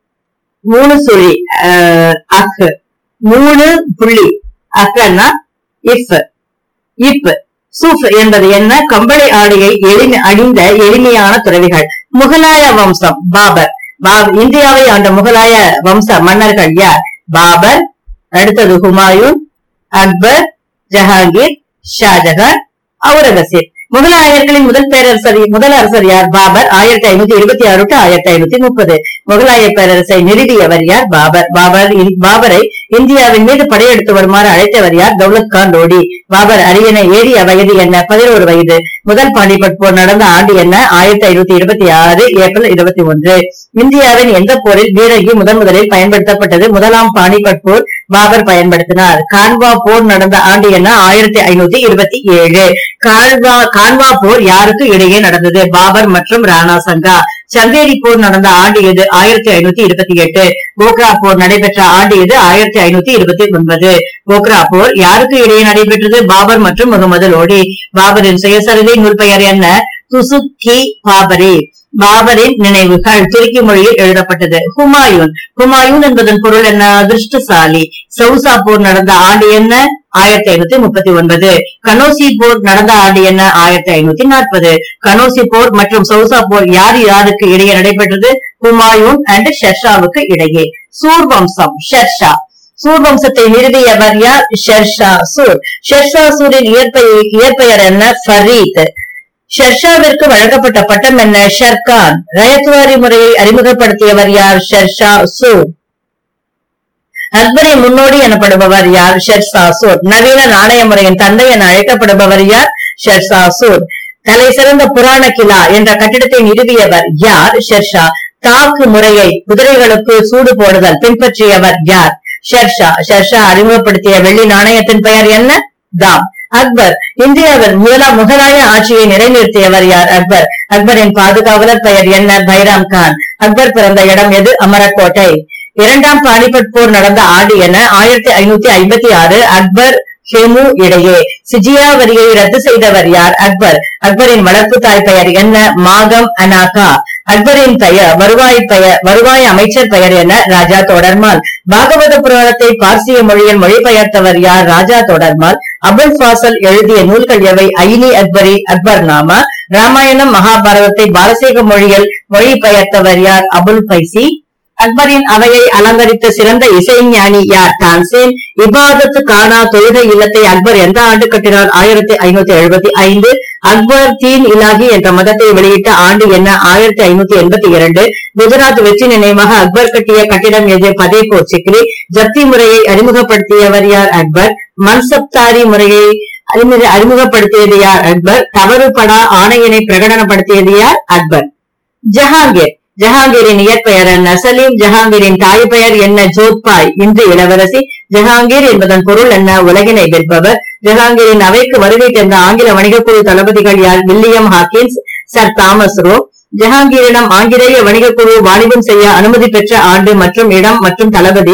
[SPEAKER 2] 3 சுழி அக் 3 புள்ளி அக்கன்னா இப். இப். சூஃப் என்பது என்ன? கம்பளி ஆடையை அணிந்த எளிமையான துறவிகள். முகலாய வம்சம். பாபர். இந்தியாவை ஆண்ட முகலாய வம்ச மன்னர்கள் யார்? பாபர், அடுத்தது ஹுமாயூன், அக்பர், ஜஹாங்கீர், ஷாஜஹான், அவுரங்கசீப். முகலாயர்களின் முதல் அரசர் யார்? பாபர். 1526 to 1530. முகலாய பேரரசை நிறுவியவர் யார்? பாபர். பாபரை இந்தியாவின் மீது படையெடுத்து வருமாறு அழைத்தவர் யார்? தௌலத் கான் லோடி. பாபர் அரியணை ஏறிய வயது என்ன? 11 வயது. முதல் பானிபட் போர் நடந்த ஆண்டு என்ன? 1526 ஏப்ரல் 21. இந்தியாவின் எந்த போரில் பீரங்கி முதலில் பயன்படுத்தப்பட்டது? முதலாம் பானிபட் போர் பாபர் பயன்படுத்தினார். கான்வா போர் நடந்த ஆண்டு என்ன? 1527. கான்வா போர் யாருக்கு இடையே நடந்தது? பாபர் மற்றும் ராணா சங்கா. சந்தேரி போர் நடந்த ஆண்டு எது? 1528. கோக்ரா போர் நடைபெற்ற ஆண்டு எது? 1529. கோக்ரா போர் யாருக்கு இடையே நடைபெற்றது? பாபர் மற்றும் முகமது லோடி. பாபரின் சுயசரிதை நூல் பெயர் என்ன? துசுக்கி பாபரி. பாபரின் நினைவுகள் துருக்கி மொழியில் எழுதப்பட்டது. ஹுமாயூன். ஹுமாயூன் என்பதன் பொருள் என்ன? அதிர்ஷ்டசாலி. சவுசா போர் நடந்த ஆண்டு என்ன? 1539. கனோசி போர் நடந்த ஆண்டு என்ன? 1540. கனோசி போர் மற்றும் சவுசா போர் யாருக்கு இடையே நடைபெற்றது? ஹுமாயூன் அண்ட் ஷெர்ஷாவுக்கு இடையே. சூர் வம்சம். ஷெர்ஷா. சூர் வம்சத்தை நிறுவியவர் யார்? ஷெர்ஷா சூர். ஷெர்ஷா சூரின் இயற்பெயர் என்ன? ஃபரீத். ஷெர்ஷாவிற்கு வழங்கப்பட்ட பட்டம் என்ன? ஷெர்கான். ரயத்வாரி முறையை அறிமுகப்படுத்தியவர் யார்? ஷெர்ஷா சூர். அக்பரின் முன்னோடி எனப்படுபவர் யார்? ஷெர்ஷா சூர். நவீன நாணய முறையின் தந்தை என அழைக்கப்படுபவர் யார்? ஷெர்ஷா சூர். தலை சிறந்த புராண கிலா என்ற கட்டிடத்தை நிறுவியவர் யார்? ஷெர்ஷா. தாக்கு முறையை குதிரைகளுக்கு சூடு போடுதல் பின்பற்றியவர் யார்? ஷெர்ஷா. ஷெர்ஷா அறிமுகப்படுத்திய வெள்ளி நாணயத்தின் பெயர் என்ன? தாம். அக்பர். இந்தியாவில் முகலாய ஆட்சியை நிலைநிறுத்தியவர் யார்? அக்பர். அக்பரின் பாதுகாவலர் பெயர் என்ன? பைராம் கான். அக்பர் பிறந்த இடம் எது? அமரக்கோட்டை. இரண்டாம் பானிபட் போர் நடந்த ஆண்டு என்ன? 1556. அக்பர் ஹேமு இடையே. சிஜியா வரியை ரத்து செய்தவர் யார்? அக்பர். அக்பரின் வளர்ப்பு தாய் பெயர் என்ன? மாகம் அனாகா. அக்பரின் வருவாய் அமைச்சர் பெயர் என்ன? ராஜா தொடர்மால். பாகவத புராணத்தை பார்சிய மொழியில் மொழிபெயர்த்தவர் யார்? ராஜா தொடர்மால். அபுல் ஃபாசல் எழுதிய நூல்கள் எவை? ஐனி அக்பரி, அக்பர் நாமா. ராமாயணம் மகாபாரதத்தை பாரசீக மொழியில் மொழிபெயர்த்தவர் யார்? அபுல் பைசி. அக்பரின் அவையை அலங்கரித்த சிறந்த இசைஞானி யார்? தான்சேன். இபாதத்து கானா தொழுகை இல்லத்தை அக்பர் எந்த ஆண்டு கட்டினார்? 1575. அக்பர் தீன் இலாகி என்ற மதத்தை வெளியிட்ட ஆண்டு என்ன? 1582. குஜராத் வெற்றி நினைவாக அக்பர் கட்டிய கட்டிடம் எது? பதேபூர் சிக்ரி. ஜப்தி முறையை அறிமுகப்படுத்தியவர் யார்? அக்பர். மன்சப்தாரி முறையை அறிமுகப்படுத்தியது யார்? அக்பர். தவறுபடா ஆணையினை பிரகடனப்படுத்தியது யார்? அக்பர். ஜஹாங்கீர். ஜஹாங்கீரின் இயற்பெயர் என்ன? சலீம். ஜஹாங்கீரின் தாய் பெயர் என்ன? ஜோத்பாய். இன்று இளவரசி. ஜஹாங்கீர் என்பதன் பொருள் என்ன? உலகினை வெல்பவர். ஜஹாங்கீரின் அவைக்கு வருகை தந்த ஆங்கில வணிகக்குழு தளபதிகள் யார்? William Hawkins, sir Thomas Roe. ஜஹாங்கீரிடம் ஆங்கிலேய வணிகக்குழு வாணிபம் செய்ய அனுமதி பெற்ற ஆண்டு மற்றும் இடம் மற்றும் தளபதி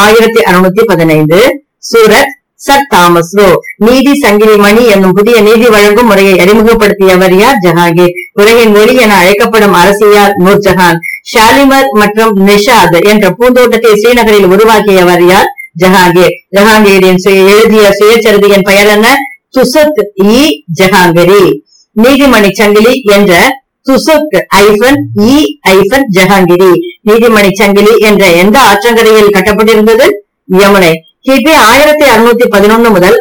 [SPEAKER 2] 1615. Surat, sir Thomas Roe. நீதி சங்கிலி மணி என்னும் புதிய நீதி வழங்கும் முறையை அறிமுகப்படுத்தியவர் யார்? ஜஹாங்கீர். உலகின் ஒளி என அழைக்கப்படும் அரசியார்? நூர்ஜஹான். ஷாலிமர் மற்றும் நிஷாத் என்ற பூந்தோட்டத்தை ஸ்ரீநகரில் உருவாக்கியவர் யார்? ஜஹாங்கீர். ஜஹாங்கீரின் எழுதிய சுயசரிதையின் பெயர் என்ன? துசுக் இ ஜஹாங்கரி. நீதிமணி சங்கிலி என்ற துசுக் -இ ஜஹாங்கிரி. நீதிமணி சங்கிலி என்ற எந்த ஆற்றங்கரையில் கட்டப்பட்டிருந்தது? யமுனை. கிபி 1611 முதல்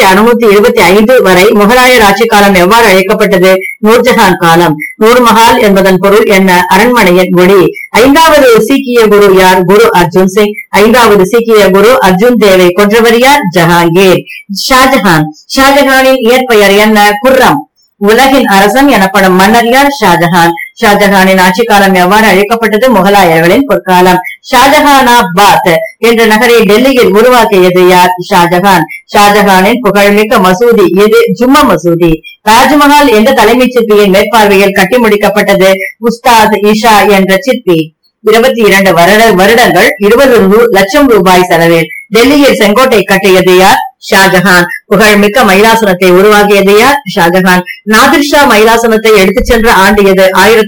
[SPEAKER 2] 1625 வரை முகலாயர் ஆட்சி காலம் எவ்வாறு அழைக்கப்பட்டது? நூர்ஜஹான் காலம். நூர்மஹால் என்பதன் பொருள் என்ன? அரண்மனையின் ஒளி. 5வது சீக்கிய குரு யார்? குரு அர்ஜுன் சிங். 5வது சீக்கிய குரு அர்ஜுன் தேவை கொன்றவர் யார்? ஜஹாங்கீர். ஷாஜஹான். ஷாஜஹானின் இயற்பெயர் என்ன? குர்ரம். உலகின் அரசன் எனப்படும் மன்னர் யார்? ஷாஜஹான். ஷாஜஹானின் ஆட்சி காலம் எவ்வாறு அழைக்கப்பட்டது? முகலாயர்களின் பொற்காலம். ஷாஜஹானாபாத் என்ற நகரை டெல்லியில் உருவாக்கியது யார்? ஷாஜஹான். ஷாஜஹானின் புகழ்மிக்க மசூதி எது? ஜும்மா மசூதி. தாஜ்மஹால் எந்த தலைமைச் சிற்பியின் மேற்பார்வையில் கட்டி முடிக்கப்பட்டது? உஸ்தாத் இஷா என்ற சிற்பி. 22 வருடங்கள் 20 லட்சம் ரூபாய் செலவில் டெல்லியில் செங்கோட்டை கட்டியது யார்? ஷாஜஹான். புகழ்மிக்க மயிலாசனத்தை உருவாக்கியது யார்? ஷாஜஹான். நாதிர்ஷா மயிலாசனத்தை எடுத்துச் சென்ற ஆண்டு எது?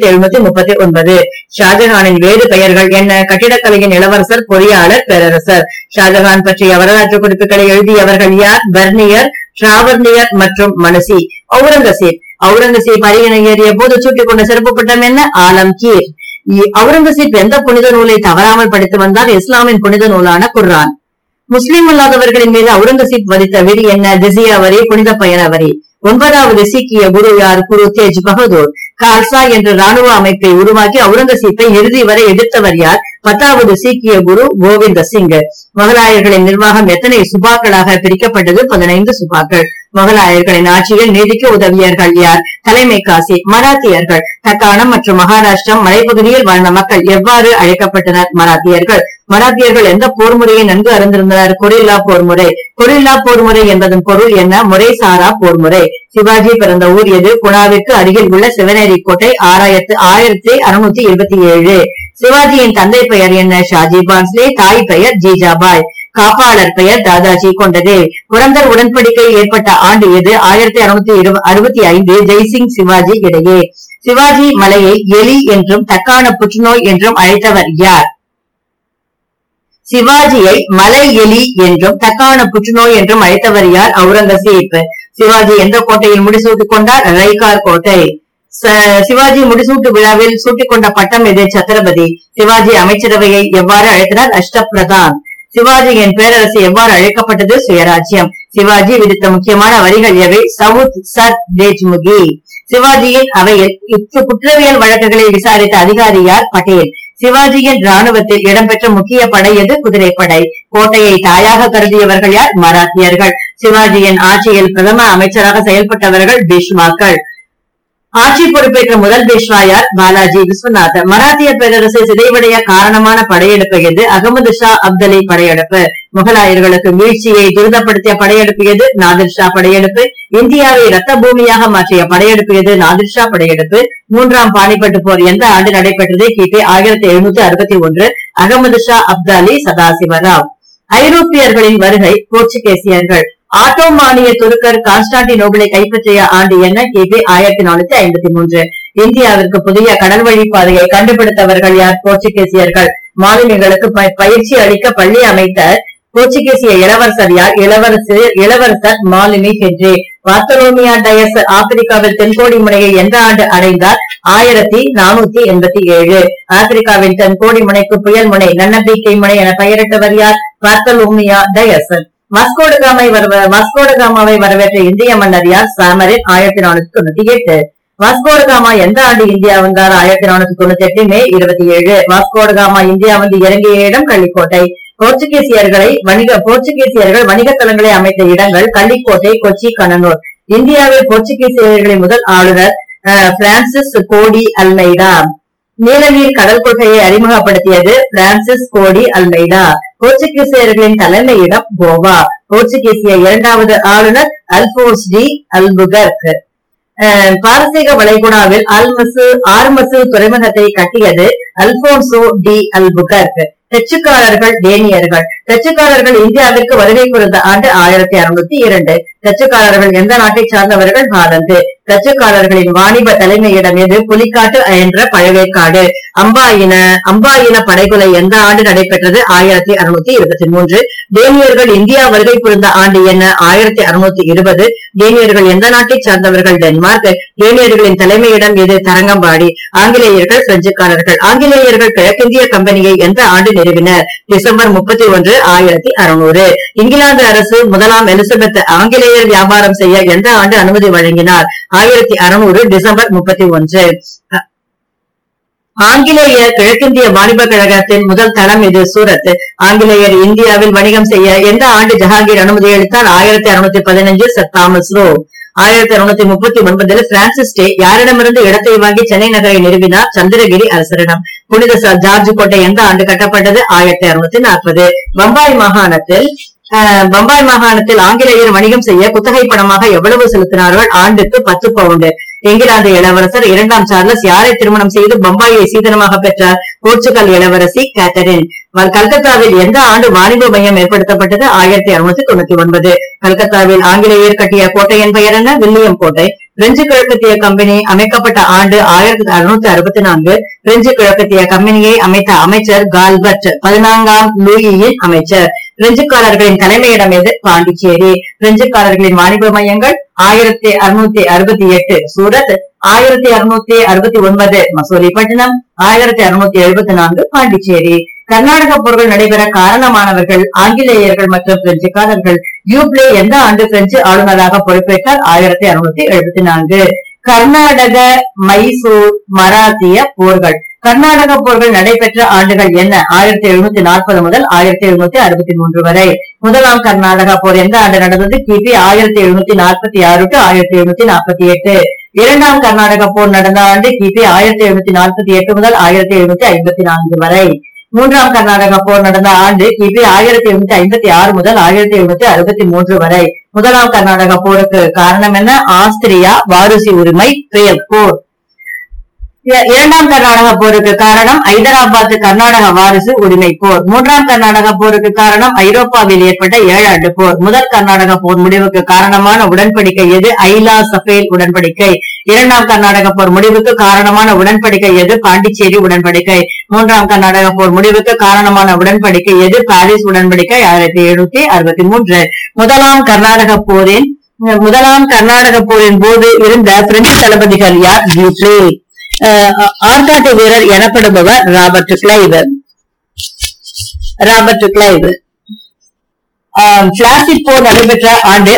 [SPEAKER 2] 1739. ஷாஜஹானின் வேறு பெயர்கள் என்ன? கட்டிடக்கலையின் இளவரசர், பொறியாளர், பேரரசர். ஷாஜஹான் பற்றிய வரலாற்று குறிப்புகளை எழுதியவர்கள் யார்? பர்னியர், டிராவர்னியர் மற்றும் மனுசி. அவுரங்கசீப். அவுரங்கசீப் அரியணை ஏறிய போது சூட்டிக் கொண்ட சிறப்பு பட்டம் என்ன? ஆலம்கீர். அவுரங்கசீப் எந்த புனித நூலை தவறாமல் படித்து வந்தார்? இஸ்லாமின் புனித நூலான குர்ஆன். முஸ்லிம் அல்லாதவர்களின் மீது அவுரங்கசீப் வதித்த வரி என்ன? ஜிசியா வரி, புனித பயண வரி. 9வது சீக்கிய குரு யார்? குரு தேஜ் பகதூர். கால்சா என்ற ராணுவ அமைப்பை உருவாக்கி அவுரங்கசீப்பை இறுதி வரை எதிர்த்தவர் யார்? 10வது சீக்கிய குரு கோவிந்த சிங். முகலாயர்களின் நிர்வாகம் எத்தனை சுபாக்களாக பிரிக்கப்பட்டது? 15 சுபாக்கள். முகலாயர்களின் ஆட்சியில் நீதிக்கு உதவியர்கள் யார்? தலைமை காசி. மராத்தியர்கள். தக்காணம் மற்றும் மகாராஷ்டிரம் மலைப்பகுதியில் வாழ்ந்த மக்கள் எவ்வாறு அழைக்கப்பட்டனர்? மராத்தியர்கள். மராத்தியர்கள் எந்த போர் முறையை நன்கு அறிந்திருந்தனர்? கொரில்லா போர் முறை. கொரில்லா போர் முறை என்பதன் பொருள் என்ன? முறை சாரா போர் முறை. சிவாஜி பிறந்த ஊர் எது? புனாவிற்கு அருகில் உள்ள சிவனேரி கோட்டை. 1627. சிவாஜியின் தந்தை பெயர் என்ன? ஷாஜி பான்ஸ்லே. தாய் பெயர் ஜீஜாபாய். காப்பாளர் பெயர் தாதாஜி கொண்டது. புரந்தர் உடன்படிக்கை ஏற்பட்ட ஆண்டு எது? 1665. ஜெய்சிங் சிவாஜி இடையே. சிவாஜி மலையை எலி என்றும் தக்கான புற்றுநோய் என்றும் அழைத்தவர் யார்? சிவாஜியை மலை எலி என்றும் தக்கான புற்றுநோய் என்றும் அழைத்தவர் யார்? அவுரங்கசீப். சிவாஜி எந்த கோட்டையில் முடிசூட்டிக் கொண்டார்? ரைகார் கோட்டை. சிவாஜி முடிசூட்டு விழாவில் சூட்டிக் கொண்ட பட்டம் எது? சத்ரபதி. சிவாஜி அமைச்சரவையை எவ்வாறு அழைத்தனர்? அஷ்டபிரதான். சிவாஜியின் பேரரசு எவ்வாறு அழைக்கப்பட்டது? சுயராஜ்யம். சிவாஜி விதித்த முக்கியமான வரிகள் எவை? சவுத் சத் தேஜ்முகி. சிவாஜியின் அவையில் குற்றவியல் வழக்குகளை விசாரித்த அதிகாரி யார்? பட்டேல். சிவாஜியின் ராணுவத்தில் இடம்பெற்ற முக்கிய படை எது? குதிரைப்படை. கோட்டையை தாயாக கருதியவர்கள் யார்? மராத்தியர்கள். சிவாஜியின் ஆட்சியில் பிரதம அமைச்சராக செயல்பட்டவர்கள் பீஷ்மாக்கள். ஆட்சி பொறுப்பேற்ற முதல் பேஷ்வா யார்? பாலாஜி விஸ்வநாத். மராத்திய பேரரசை சிதைவடைய காரணமான படையெடுப்பு எது? அகமது ஷா அப்தலி படையெடுப்பு. முகலாயர்களுக்கு வீழ்ச்சியை துரிதப்படுத்திய படையெடுப்பு எது? நாதிர்ஷா படையெடுப்பு. இந்தியாவை ரத்த பூமியாக மாற்றிய படையெடுப்பு எது? நாதிர்ஷா படையெடுப்பு. 3ஆம் பானிபட்டு போர் எந்த ஆண்டு நடைபெற்றது? கிபி 1761. அகமது ஷா அப்தாலி, சதாசிவராவ். ஐரோப்பியர்களின் வருகை. போர்ச்சுகேசியர்கள். ஆட்டோமானிய துருக்கர் கான்ஸ்டான்டினோபிளை கைப்பற்றிய ஆண்டு என்ன? கிபி 1453. இந்தியாவிற்கு புதிய கடல் வழி பாதையை கண்டுபிடித்தவர்கள் யார்? போர்ச்சுகேசியர்கள். மாலுமிகளுக்கு பயிற்சி அளிக்க பள்ளி அமைத்த போர்ச்சுகேசிய இளவரசர் யார்? இளவரசர் மாலுமி ஹென்றி. பார்த்தலோமியா டயஸ் ஆப்பிரிக்காவில் தென்கோடி முனையை எந்த ஆண்டு அடைந்தார்? 1487. ஆப்பிரிக்காவின் தென்கோடி முனைக்கு புயல் முனை, நன்னம்பிக்கை முனை என பெயரிட்டவர் யார்? பார்த்தலோமியா டயஸ். வாஸ்கோடகாமாவை வரவேற்ற இந்திய மன்னர் யார்? சாமரின். 1498. வாஸ்கோடகாமா எந்த ஆண்டு இந்தியா வந்தார்? 1498 மே 27. வாஸ்கோடகாமா இந்தியா வந்து இறங்கிய இடம் கள்ளிக்கோட்டை. போர்ச்சுகீசியர்கள் வணிக தலங்களை அமைத்த இடங்கள் கள்ளிக்கோட்டை, கொச்சி, கண்ணனூர். இந்தியாவில் போர்ச்சுகீசியர்களின் முதல் ஆளுநர் பிரான்சிஸ் கோடி அல்மைடா. நீலநீர் கடல் கொள்கையை அறிமுகப்படுத்தியது பிரான்சிஸ் கோடி அல்மைடா. போர்ச்சுகீசியர்களின் தலைமையிடம் கோவா. போர்ச்சுகீசிய இரண்டாவது ஆளுநர் அல்போன்ஸ் டி அல்புகர்க். பாரசீக வளைகுடாவில் ஆர்மசு துறைமுகத்தை கட்டியது அல்போன்சோ டி அல்புகர்க். டச்சுக்காரர்கள் டேனியர்கள். டச்சுக்காரர்கள் இந்தியாவிற்கு வருகை புரிந்த ஆண்டு 1602. டச்சுக்காரர்கள் எந்த நாட்டை சார்ந்தவர்கள்? ஹாலந்து. டச்சுக்காரர்களின் வாணிப தலைமையிடம் எது? புலிக்காட்டு என்ற பழவேற்காடு. அம்பாயின படைகொலை எந்த ஆண்டு நடைபெற்றது? 1623. டேனியர்கள் இந்தியா வருகை புரிந்த ஆண்டு என்ன? 1620. டேனியர்கள் எந்த நாட்டை சார்ந்தவர்கள்? டென்மார்க். டேனியர்களின் தலைமையிடம் எது? தரங்கம்பாடி. ஆங்கிலேயர்கள் பிரெஞ்சுக்காரர்கள். ஆங்கிலேயர்கள் கிழக்கிந்திய கம்பெனியை எந்த ஆண்டு நிறுவினர்? டிசம்பர் 31, 1600. இங்கிலாந்து அரசு முதலாம் எலிசபெத் ஆங்கிலேயர் வியாபாரம் செய்ய எந்த ஆண்டு அனுமதி வழங்கினார்? 1600 டிசம்பர் 31. ஆங்கிலேயர் கிழக்கிந்திய வாணிப கழகத்தின் முதல் தளம் இது? சூரத். ஆங்கிலேயர் இந்தியாவில் வணிகம் செய்ய எந்த ஆண்டு ஜஹாங்கீர் அனுமதி அளித்தார்? 1615 sir Thomas Roe. 1639 Francis Day யாரிடமிருந்து இடத்தை வாங்கி சென்னை நகரை நிறுவினார்? சந்திரகிரி அரசரிடம். புனித ஜார்ஜ் கோட்டை எந்த ஆண்டு கட்டப்பட்டது? 1640. பம்பாய் மாகாணத்தில் ஆங்கிலேயர் வணிகம் செய்ய குத்தகை பணமாக எவ்வளவு செலுத்தினார்கள்? ஆண்டுக்கு 10 பவுண்டு. இங்கிலாந்து இளவரசர் 2ஆம் சார்லஸ் யாரை திருமணம் செய்து பம்பாயை சீதனமாக பெற்றார்? போர்ச்சுகல் இளவரசி கேத்தரின். கல்கத்தாவில் எந்த ஆண்டு வாணிப மையம் ஏற்படுத்தப்பட்டது? 1699. கல்கத்தாவில் ஆங்கிலேயர் கட்டிய கோட்டையின் பெயர் என்ன? வில்லியம் கோட்டை. பிரெஞ்சு கிழக்கத்திய கம்பெனி அமைக்கப்பட்ட ஆண்டு 1664. பிரெஞ்சு கிழக்கத்திய கம்பெனியை அமைத்த அமைச்சர் கால்பர்ட், 14ஆம் லூயியின் அமைச்சர். பிரெஞ்சுக்காரர்களின் தலைமையிடம் எது? பாண்டிச்சேரி. பிரெஞ்சுக்காரர்களின் வாணிப மையங்கள் 1668 சூரத், 1669 மசூலிப்பட்டினம், 1674 பாண்டிச்சேரி. கர்நாடக போர்கள் நடைபெற காரணமானவர்கள் ஆங்கிலேயர்கள் மற்றும் பிரெஞ்சுக்காரர்கள். யூப்ளே எந்த ஆண்டு பிரெஞ்சு ஆளுநராக பொறுப்பேற்றார்? 1674. கர்நாடக, மைசூர், மராத்திய போர்கள். கர்நாடக போர்கள் நடைபெற்ற ஆண்டுகள் என்ன? 1740 முதல் 1763 வரை. முதலாம் கர்நாடக போர் எந்த ஆண்டு நடந்தது? கிபி 1746 to 1748. இரண்டாம் கர்நாடக போர் நடந்த ஆண்டு கிபி 1748 முதல் 1754 வரை. மூன்றாம் கர்நாடக போர் நடந்த ஆண்டு கிபி 1756 முதல் 1763 வரை. முதலாம் கர்நாடக போருக்கு காரணம் என்ன? ஆஸ்திரியா வாரிசு உரிமை போர். இரண்டாம் கர்நாடக போருக்கு காரணம் ஐதராபாத் கர்நாடக வாரிசு உரிமை போர். மூன்றாம் கர்நாடக போருக்கு காரணம் ஐரோப்பாவில் ஏற்பட்ட 7 ஆண்டு போர். முதல் கர்நாடக போர் முடிவுக்கு காரணமான உடன்படிக்கை எது? ஐலா சபேல் உடன்படிக்கை. இரண்டாம் கர்நாடக போர் முடிவுக்கு காரணமான உடன்படிக்கை எது? பாண்டிச்சேரி உடன்படிக்கை. மூன்றாம் கர்நாடக போர் முடிவுக்கு காரணமான உடன்படிக்கை எது? பாரிஸ் உடன்படிக்கை 1763. முதலாம் கர்நாடக போரின் போது இருந்த பிரெஞ்சு தளபதிகள் யார்? யூப்ளே. ஆற்காட்டு வீரர் எனப்படுபவர் ராபர்ட் கிளைவ். பிளாசிட் போர் நடைபெற்ற ஆண்டு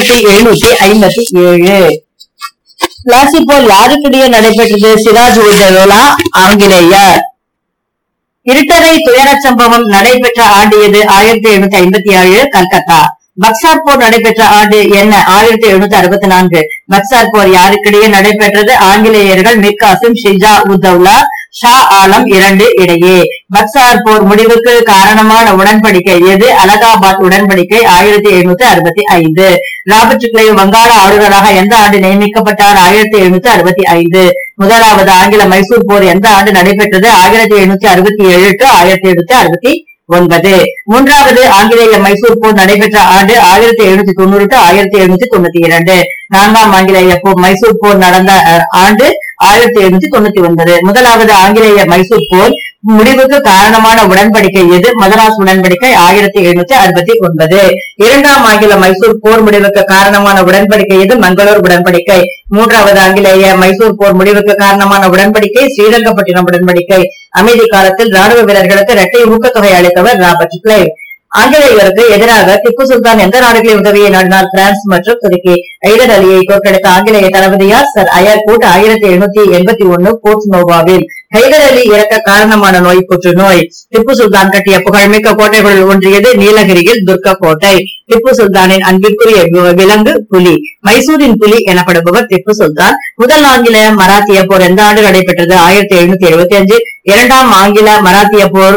[SPEAKER 2] 1757. பிளாசிட் போர் யாருக்கிடையே நடைபெற்றது? சிராஜ் உத்தௌலா ஆங்கிலேயர். இருட்டறை துயரச் சம்பவம் நடைபெற்ற ஆண்டு எது? 1757 கல்கத்தா. பக்சார் போர் நடைபெற்ற ஆண்டு என்ன? 1764. பக்சார் போர் யாருக்கிடையே நடைபெற்றது? ஆங்கிலேயர்கள் மிர் காசிம், ஷிஜா உத்தௌலா, ஷா ஆலம் 2 இடையே. பக்சார் போர் முடிவுக்கு காரணமான உடன்படிக்கை எது? அலகாபாத் உடன்படிக்கை 1765. ராபர்ட் கிளைவ் வங்காள ஆளுநராக எந்த ஆண்டு நியமிக்கப்பட்டார்? 1765. முதலாவது ஆங்கில மைசூர் போர் எந்த ஆண்டு நடைபெற்றது? 1767 to 1769. மூன்றாவது ஆங்கிலேய மைசூர் போர் நடைபெற்ற ஆண்டு 1790 to 1792. நான்காம் ஆங்கிலேய மைசூர் போர் நடந்த ஆண்டு 1799. முதலாவது ஆங்கிலேய மைசூர் போர் முடிவுக்கு காரணமான உடன்படிக்கை எது? மதராஸ் உடன்படிக்கை 1769. இரண்டாம் ஆங்கில மைசூர் போர் முடிவுக்கு காரணமான உடன்படிக்கை எது? மங்களூர் உடன்படிக்கை. மூன்றாவது ஆங்கிலேய மைசூர் போர் முடிவுக்கு காரணமான உடன்படிக்கை ஸ்ரீரங்கப்பட்டினம் உடன்படிக்கை. அமைதி காலத்தில் ராணுவ வீரர்களுக்கு இரட்டை ஊக்கத்தொகை அளித்தவர் ராபர்ட் கிளைவ். ஆங்கிலேயருக்கு எதிராக திப்பு சுல்தான் எந்த நாடுகளின் உதவியை நாடினார்? பிரான்ஸ் மற்றும் துருக்கி. ஐதர் அலியை தோற்கடித்த ஆங்கிலேய தளபதியார்? Sir Eyre Coote. 1781 போர்ட் நோவாவில். ஹைதர் அலி இறக்க காரணமான நோய் புற்றுநோய். திப்பு சுல்தான் கட்டிய புகழ்மிக்க கோட்டைகள் ஒன்றியது நீலகிரியில் துர்க்க கோட்டை. திப்பு சுல்தானின் அன்பிற்குரிய விலங்கு புலி. மைசூரின் புலி எனப்படுபவர் திப்பு சுல்தான். முதல் ஆங்கில மராத்திய போர் எந்த ஆண்டு நடைபெற்றது? 1775. இரண்டாம் ஆங்கில மராத்திய போர்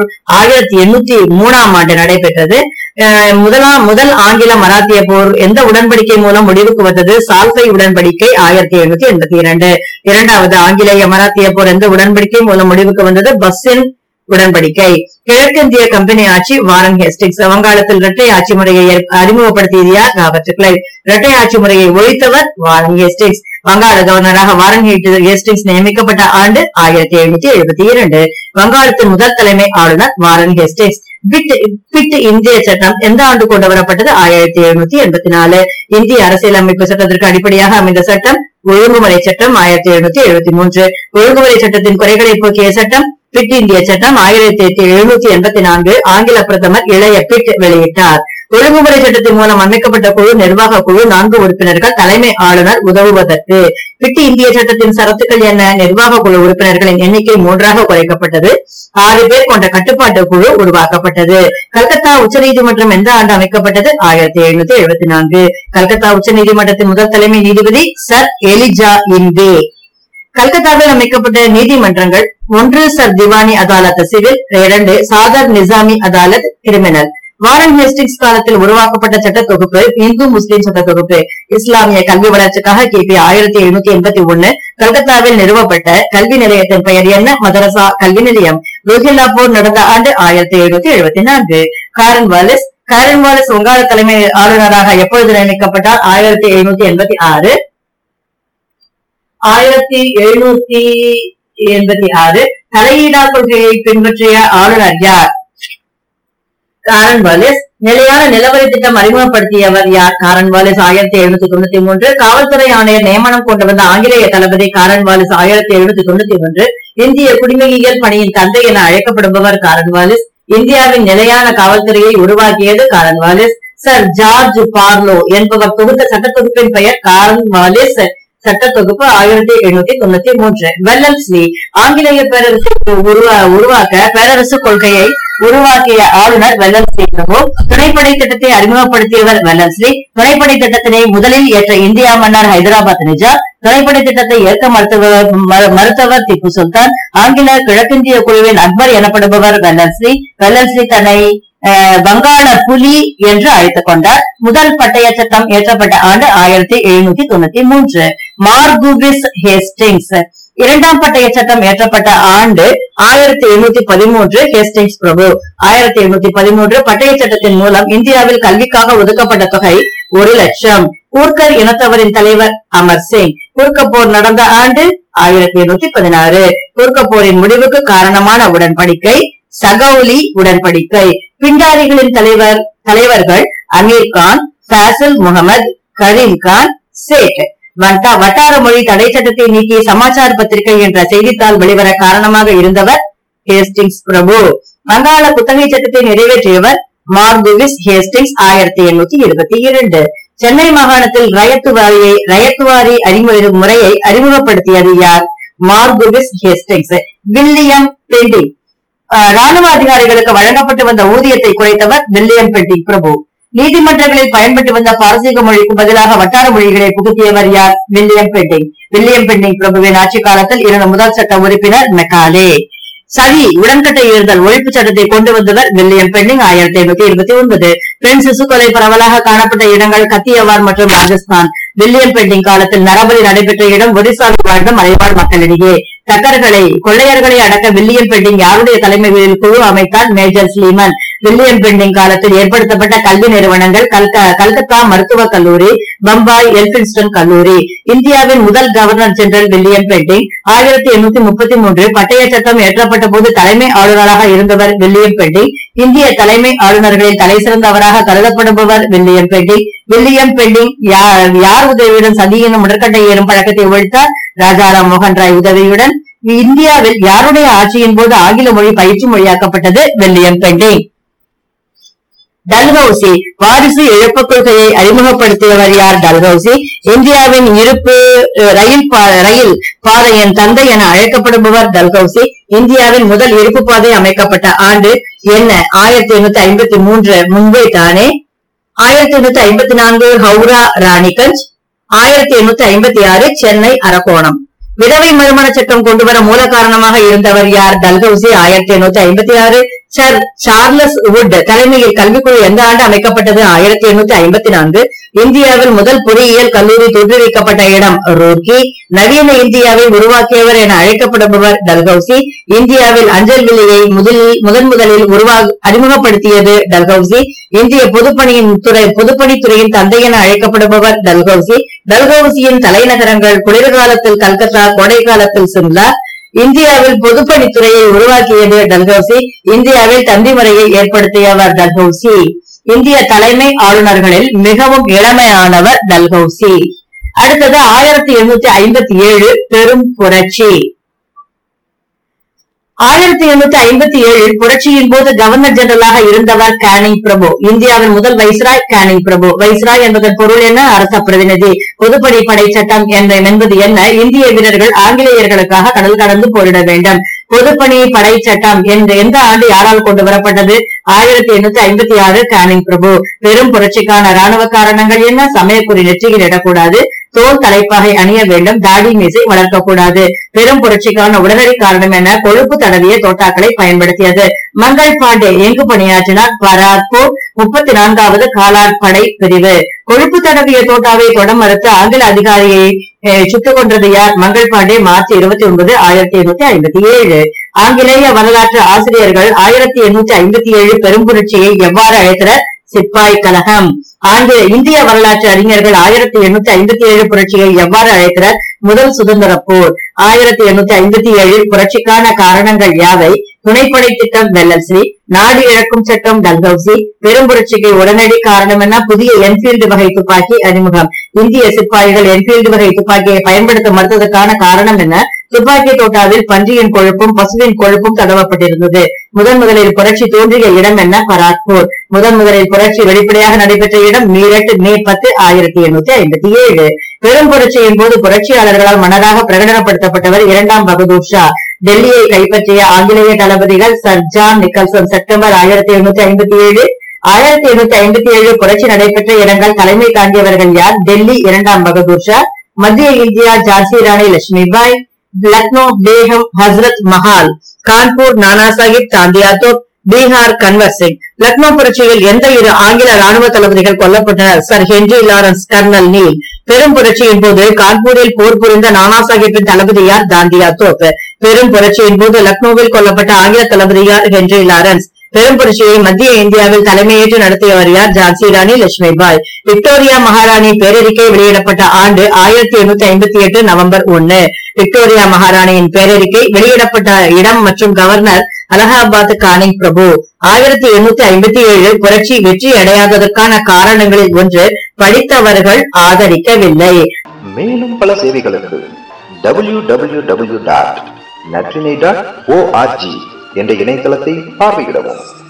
[SPEAKER 2] 1803 ஆண்டு நடைபெற்றது. முதல் ஆங்கில மராத்திய போர் எந்த உடன்படிக்கை மூலம் முடிவுக்கு வந்தது? சால்வை உடன்படிக்கை 1782. இரண்டாவது ஆங்கிலேய மராத்திய போர் எந்த உடன்படிக்கை மூலம் முடிவுக்கு வந்தது? பஸ்ஸின் உடன்படிக்கை. கிழக்கிந்திய கம்பெனி ஆட்சி வாரன் ஹேஸ்டிங்ஸ். வங்காளத்தில் இரட்டை ஆட்சி முறையை அறிமுகப்படுத்தியது யார்? Robert Clive. இரட்டை ஆட்சி முறையை ஒழித்தவர் வாரன் ஹேஸ்டிங்ஸ். வங்காள கவர்னராக வாரன் ஹேஸ்டிங்ஸ் நியமிக்கப்பட்ட ஆண்டு 1772. வங்காளத்தின் முதல் தலைமை ஆளுநர் வாரன் ஹேஸ்டிங்ஸ். பிட் இந்திய சட்டம் எந்த ஆண்டு கொண்டு வரப்பட்டது? 1784. இந்திய அரசியலமைப்பு சட்டத்திற்கு அடிப்படையாக அமைந்த சட்டம் ஒழுங்குமுறை சட்டம் 1773. ஒழுங்குமுறை சட்டத்தின் குறைகளை போக்கிய சட்டம் பிட் இந்திய சட்டம் 1784. ஆங்கில பிரதமர் இளைய பிட் வெளியிட்டார். ஒழுங்குமுறை சட்டத்தின் மூலம் அமைக்கப்பட்ட குழு நிர்வாக குழு 4 உறுப்பினர்கள், தலைமை ஆளுநர் உதவுவதற்கு. பிட் இந்திய சட்டத்தின் சரத்துக்கள் என்ன? நிர்வாக குழு உறுப்பினர்களின் எண்ணிக்கை 3ஆக குறைக்கப்பட்டது. 6 பேர் கொண்ட கட்டுப்பாட்டு குழு உருவாக்கப்பட்டது. கல்கத்தா உச்சநீதிமன்றம் எந்த ஆண்டு அமைக்கப்பட்டது? 1774. கல்கத்தா உச்சநீதிமன்றத்தின் முதல் தலைமை நீதிபதி சர் எலிஜா இன்பே. கல்கத்தாவில் அமைக்கப்பட்ட நீதிமன்றங்கள்: 1 சர் Diwani Adalat civil, 2 Sadar Nizamat Adalat criminal. Warren Hastings காலத்தில் உருவாக்கப்பட்ட சட்ட தொகுப்பு இந்து முஸ்லிம் சட்ட தொகுப்பு. இஸ்லாமிய கல்வி வளர்ச்சிக்காக கிபி 1781 கல்கத்தாவில் நிறுவப்பட்ட கல்வி நிலையத்தின் பெயர் என்ன? மதரசா கல்வி நிலையம். ரோஹில்லா போர் நடந்த ஆண்டு 1774. காரன்வாலிஸ். காரன்வாலிஸ் வங்காள தலைமை ஆளுநராக எப்பொழுது நியமிக்கப்பட்டார்? 1786. 1786 தலையீடா கொள்கையை பின்பற்றிய ஆளுநர் யார்? காரன்வாலிஸ். நிலையான நிலவரி திட்டம் அறிமுகப்படுத்தியவர் யார்? காரன்வாலிஸ். 1793. காவல்துறை ஆணையர் நியமனம் கொண்டு வந்த ஆங்கிலேய தளபதி காரன்வாலிஸ். 1791. இந்திய குடிமையியல் பணியின் தந்தை என அழைக்கப்படுபவர் காரன்வாலிஸ். இந்தியாவின் நிலையான காவல்துறையை உருவாக்கியது காரன்வாலிஸ். சர் ஜார்ஜ் பார்லோ என்பவர் தொகுத்த சட்ட தொகுப்பின் பெயர் காரன்வாலிஸ் சட்ட தொகுப்பு 1793. வெல்லம்ஸ்லி. ஆங்கிலேய பேரரசை உருவாக்க பேரரசு கொள்கையை உருவாக்கிய ஆளுநர் வெல்லம்ஸ்லி பிரபு. துணைப்படை திட்டத்தை அறிமுகப்படுத்தியவர் வெல்லம்ஸ்லி. துணைப்படை திட்டத்தினை முதலில் ஏற்ற இந்தியா மன்னர் ஹைதராபாத் நிஜாம். துணைப்படை திட்டத்தை ஏற்க மறுத்தவர் திப்பு சுல்தான். ஆங்கில கிழக்கிந்திய குழுவின் அக்பர் எனப்படுபவர் வெல்லம்ஸ்லி. வெல்லம்ஸ்லி தன்னை வங்காள புலி என்று அழைத்துக் கொண்டார். முதல் பட்டய சட்டம் ஏற்றப்பட்ட ஆண்டு 1793. Marquis Hastings. இரண்டாம் பட்டய சட்டம் ஏற்றப்பட்ட ஆண்டு 1813. ஹேஸ்டிங்ஸ் பிரபு. 1813 பட்டய சட்டத்தின் மூலம் இந்தியாவில் கல்விக்காக ஒதுக்கப்பட்ட தொகை 1 லட்சம். கூர்க்கர் இனத்தவரின் தலைவர் அமர் சிங். கூர்க்க போர் நடந்த ஆண்டு 1816. கூர்க்க போரின் முடிவுக்கு காரணமான உடன்படிக்கை சகௌலி உடன்படிக்கை. பிண்டாரிகளின் தலைவர்கள் அமீர் கான், பாசில் முகமது, கரீம் கான், சேட். வட்டார மொழி தடை சட்டத்தை நீக்கி சமாச்சார் பத்திரிகை என்ற செய்தித்தாள் வெளிவர காரணமாக இருந்தவர் ஹேஸ்டிங்ஸ் பிரபு. வங்காள குத்தகை சட்டத்தை நிறைவேற்றியவர் மார்குவிஸ் ஹேஸ்டிங்ஸ். 1822. சென்னை மாகாணத்தில் ரயத்துவாரி முறையை அறிமுகப்படுத்தியது யார்? Marquis Hastings. William Bentinck. ராணுவ அதிகாரிகளுக்கு வழங்கப்பட்டு வந்த ஊதியத்தை குறைத்தவர் வில்லியம் பெண்டிங் பிரபு. நீதிமன்றங்களில் பயன்பட்டு வந்த பாரசீக மொழிக்கு பதிலாக வட்டார மொழிகளை புகுத்தியவர் யார்? William Bentinck. வில்லியம் பெண்டிங் பிரபுவின் ஆட்சி காலத்தில் இருந்த முதல் சட்ட உறுப்பினர் மெக்காலே. சதி உடன்கட்டை ஏறுதல் ஒழிப்பு சட்டத்தை கொண்டு வந்தவர் வில்லியம் பெண்டிங். 1829. பெண் சிசு கொலை பரவலாக காணப்பட்ட இடங்கள் கத்தியவார் மற்றும் ராஜஸ்தான். வில்லியம் பெண்டிங் காலத்தில் நரபலி நடைபெற்ற இடம் ஒரிசாவில் வாழ்ந்த மலைவாழ் மக்களிடையே. கொள்ளையர்களை அடக்க வில்லியம் பெண்டிங் யாருடைய தலைமையில் குழு அமைத்தார்? Major Sleeman. வில்லியம் பெண்டிங் காலத்தில் ஏற்படுத்தப்பட்ட கல்வி நிறுவனங்கள் கல்கத்தா மருத்துவக் கல்லூரி, பம்பாய் எல்பின்ஸ்டன் கல்லூரி. இந்தியாவின் முதல் கவர்னர் ஜெனரல் வில்லியம் பெண்டிங். 1833 பட்டய சட்டம் இயற்றப்பட்ட போது தலைமை ஆளுநராக இருந்தவர் வில்லியம் பெண்டிங். இந்திய தலைமை ஆளுநர்களில் தலை சிறந்தவராக கருதப்படுபவர் வில்லியம் பெண்டிங். வில்லியம் பெண்டிங் யார் உதவியுடன் சதி எனும் உடற்கட்டை ஏறும் பழக்கத்தை ஒழித்தார்? ராஜாராம் மோகன் ராய் உதவியுடன். இந்தியாவில் யாருடைய ஆட்சியின் போது ஆங்கில மொழி பயிற்சி மொழியாக்கப்பட்டது? William Bentinck. டல்ஹவுசி வாரிசு இழப்பு கொள்கையை அறிமுகப்படுத்தியவர் யார்? டல்ஹவுசி. இந்தியாவின் இருப்பு ரயில் பாதையின் தந்தை என அழைக்கப்படுபவர் டல்ஹவுசி. இந்தியாவின் முதல் இருப்பு பாதை அமைக்கப்பட்ட ஆண்டு என்ன? 1853 மும்பை தானே. 1854 ஹவுரா ராணிகஞ்ச். 1856 சென்னை அரக்கோணம். விதவை மறுமண சட்டம் கொண்டுவர மூல காரணமாக இருந்தவர் யார்? டல்ஹவுசி. 1856 சர் சார்லஸ் வுட் தலைமையில் கல்விக்குழு எந்த ஆண்டு அமைக்கப்பட்டது? 1854. இந்தியாவில் முதல் பொறியியல் கல்லூரி தோற்றுவிக்கப்பட்ட இடம் ரூர்கி. நவீன இந்தியாவை உருவாக்கியவர் என அழைக்கப்படுபவர் டல்ஹவுசி. இந்தியாவில் அஞ்சல் விலையை முதலில் அறிமுகப்படுத்தியது டல்ஹவுசி. இந்திய பொதுப்பணித்துறையின் தந்தை என அழைக்கப்படுபவர் டல்ஹவுசி. டல்ஹவுசியின் தலைநகரங்கள் குளிர்காலத்தில் கல்கத்தா, கோடை காலத்தில் சிம்லா. இந்தியாவில் பொதுப்பணித்துறையை உருவாக்கியது டல்ஹவுசி. இந்தியாவில் தந்தி முறையை ஏற்படுத்தியவர் டல்ஹவுசி. இந்திய தலைமை ஆளுநர்களில் மிகவும் இளமையானவர் டல்ஹவுசி. அடுத்தது 1857 பெரும் புரட்சி. 1857 புரட்சியின் போது கவர்னர் ஜெனரலாக இருந்தவர் கேனிங் பிரபு. இந்தியாவின் முதல் வைஸ்ராய் கேனிங் பிரபு. வைஸ்ராய் என்பதன் பொருள் என்ன? அரச பிரதிநிதி. பொதுப்பணி படை சட்டம் என்பது என்ன? இந்திய வீரர்கள் ஆங்கிலேயர்களுக்காக கடல் கடந்து போரிட வேண்டும். பொதுப்பணி படை சட்டம் எந்த ஆண்டு யாரால் கொண்டு வரப்பட்டது? 1856 கேனிங் பிரபு. பெரும் புரட்சிக்கான ராணுவ காரணங்கள் என்ன? சமயக்குறி நெற்றியில் இடக்கூடாது, தோல் தலைப்பாகை அணிய வேண்டும், தாடி மீசை வளர்க்கக்கூடாது. பெரும் புரட்சிக்கான உடனடி காரணம் என்ன? கொழுப்பு தடவிய தோட்டாக்களை பயன்படுத்தியது. மங்கள் பாண்டே எங்கு பணியாற்றினார்? பராக்பூர் 34வது காலாட் படை பிரிவு. கொழுப்பு தடவிய தோட்டாவை தொட மறுத்து ஆங்கில அதிகாரியை சுட்டுக் கொன்றது யார்? மங்கள் பாண்டே. மார்ச் 29, 1857. ஆங்கிலேய வரலாற்று ஆசிரியர்கள் 1857 பெரும் புரட்சியை எவ்வாறு அழைத்தனர்? சிப்பாய் கலகம். இந்திய வரலாற்று அறிஞர்கள் 1857 புரட்சியை எவ்வாறு அழைத்தனர்? முதல் சுதந்திர போர். 1857 புரட்சிக்கான காரணங்கள் யாவை? துணைப்படை திட்டம் வெல்லஸ்லி. நாடு இழக்கும் சட்டம் டல்ஹவுசி. பெரும் புரட்சிக்கு உடனடி காரணம் என்ன? புதிய என்ஃபீல்டு வகை துப்பாக்கி அறிமுகம். இந்திய சிப்பாய்கள் என்ஃபீல்டு வகை துப்பாக்கியை பயன்படுத்த மறுத்ததற்கான காரணம் என்ன? துப்பாக்கி தோட்டாவில் பன்றியின் கொழுப்பும் பசுவின் கொழுப்பும் தடவப்பட்டிருந்தது. முதலில் புரட்சி தோன்றிய இடம் என்ன? பராக்பூர். முதலில் புரட்சி வெளிப்படையாக நடைபெற்ற இடம் மீரட், மே 10, 1857. பெரும் புரட்சியின் போது புரட்சியாளர்களால் மன்னராக பிரகடனப்படுத்தப்பட்டவர் 2ஆம் பகதூர் ஷா. டெல்லியை கைப்பற்றிய ஆங்கிலேய தளபதிகள் சர் ஜான் நிக்கல்சன். செப்டம்பர் 1857. 1857 புரட்சி நடைபெற்ற இடங்கள் தலைமை தாங்கியவர்கள் யார்? டெல்லி 2ஆம் பகதூர் ஷா. மத்திய இந்தியா ஜான்சி ராணி லட்சுமிபாய். லக்னோ பேகம் ஹசரத் மஹால். கான்பூர் நானா சாஹிப் தாந்தியாத்தோப். பீகார் கன்வர் சிங். லக்னோ புரட்சியில் எந்த 2 ஆங்கில ராணுவ தளபதிகள் கொல்லப்பட்டனர்? Sir Henry Lawrence, Colonel Neill. பெரும் புரட்சியின் போது கான்பூரில் போர் புரிந்த நானா சாஹிப்பின் தளபதி யார்? தாந்தியாத்தோப். பெரும் புரட்சியின் போது லக்னோவில் கொல்லப்பட்ட ஆங்கில தளபதி யார்? Henry Lawrence. பெரும் புரட்சியை மத்திய இந்தியாவில் தலைமையேற்று நடத்தியவர் யார்? ஜான்சி ராணி லட்சுமிபாய். விக்டோரியா மகாராணி பேரறிக்கை வெளியிடப்பட்ட ஆண்டு 1858 நவம்பர் 1. விக்டோரியா மகாராணியின் பேரறிக்கை வெளியிடப்பட்ட இடம் மற்றும் கவர்னர் அலகாபாத் கானிங் பிரபு. 1857 புரட்சி வெற்றி அடையாததற்கான காரணங்களில் ஒன்று படித்தவர்கள் ஆதரிக்கவில்லை.
[SPEAKER 1] மேலும் பல சேவைகளுக்கு www.natrine.org என்ற இணையதளத்தை பார்வையிடவும்.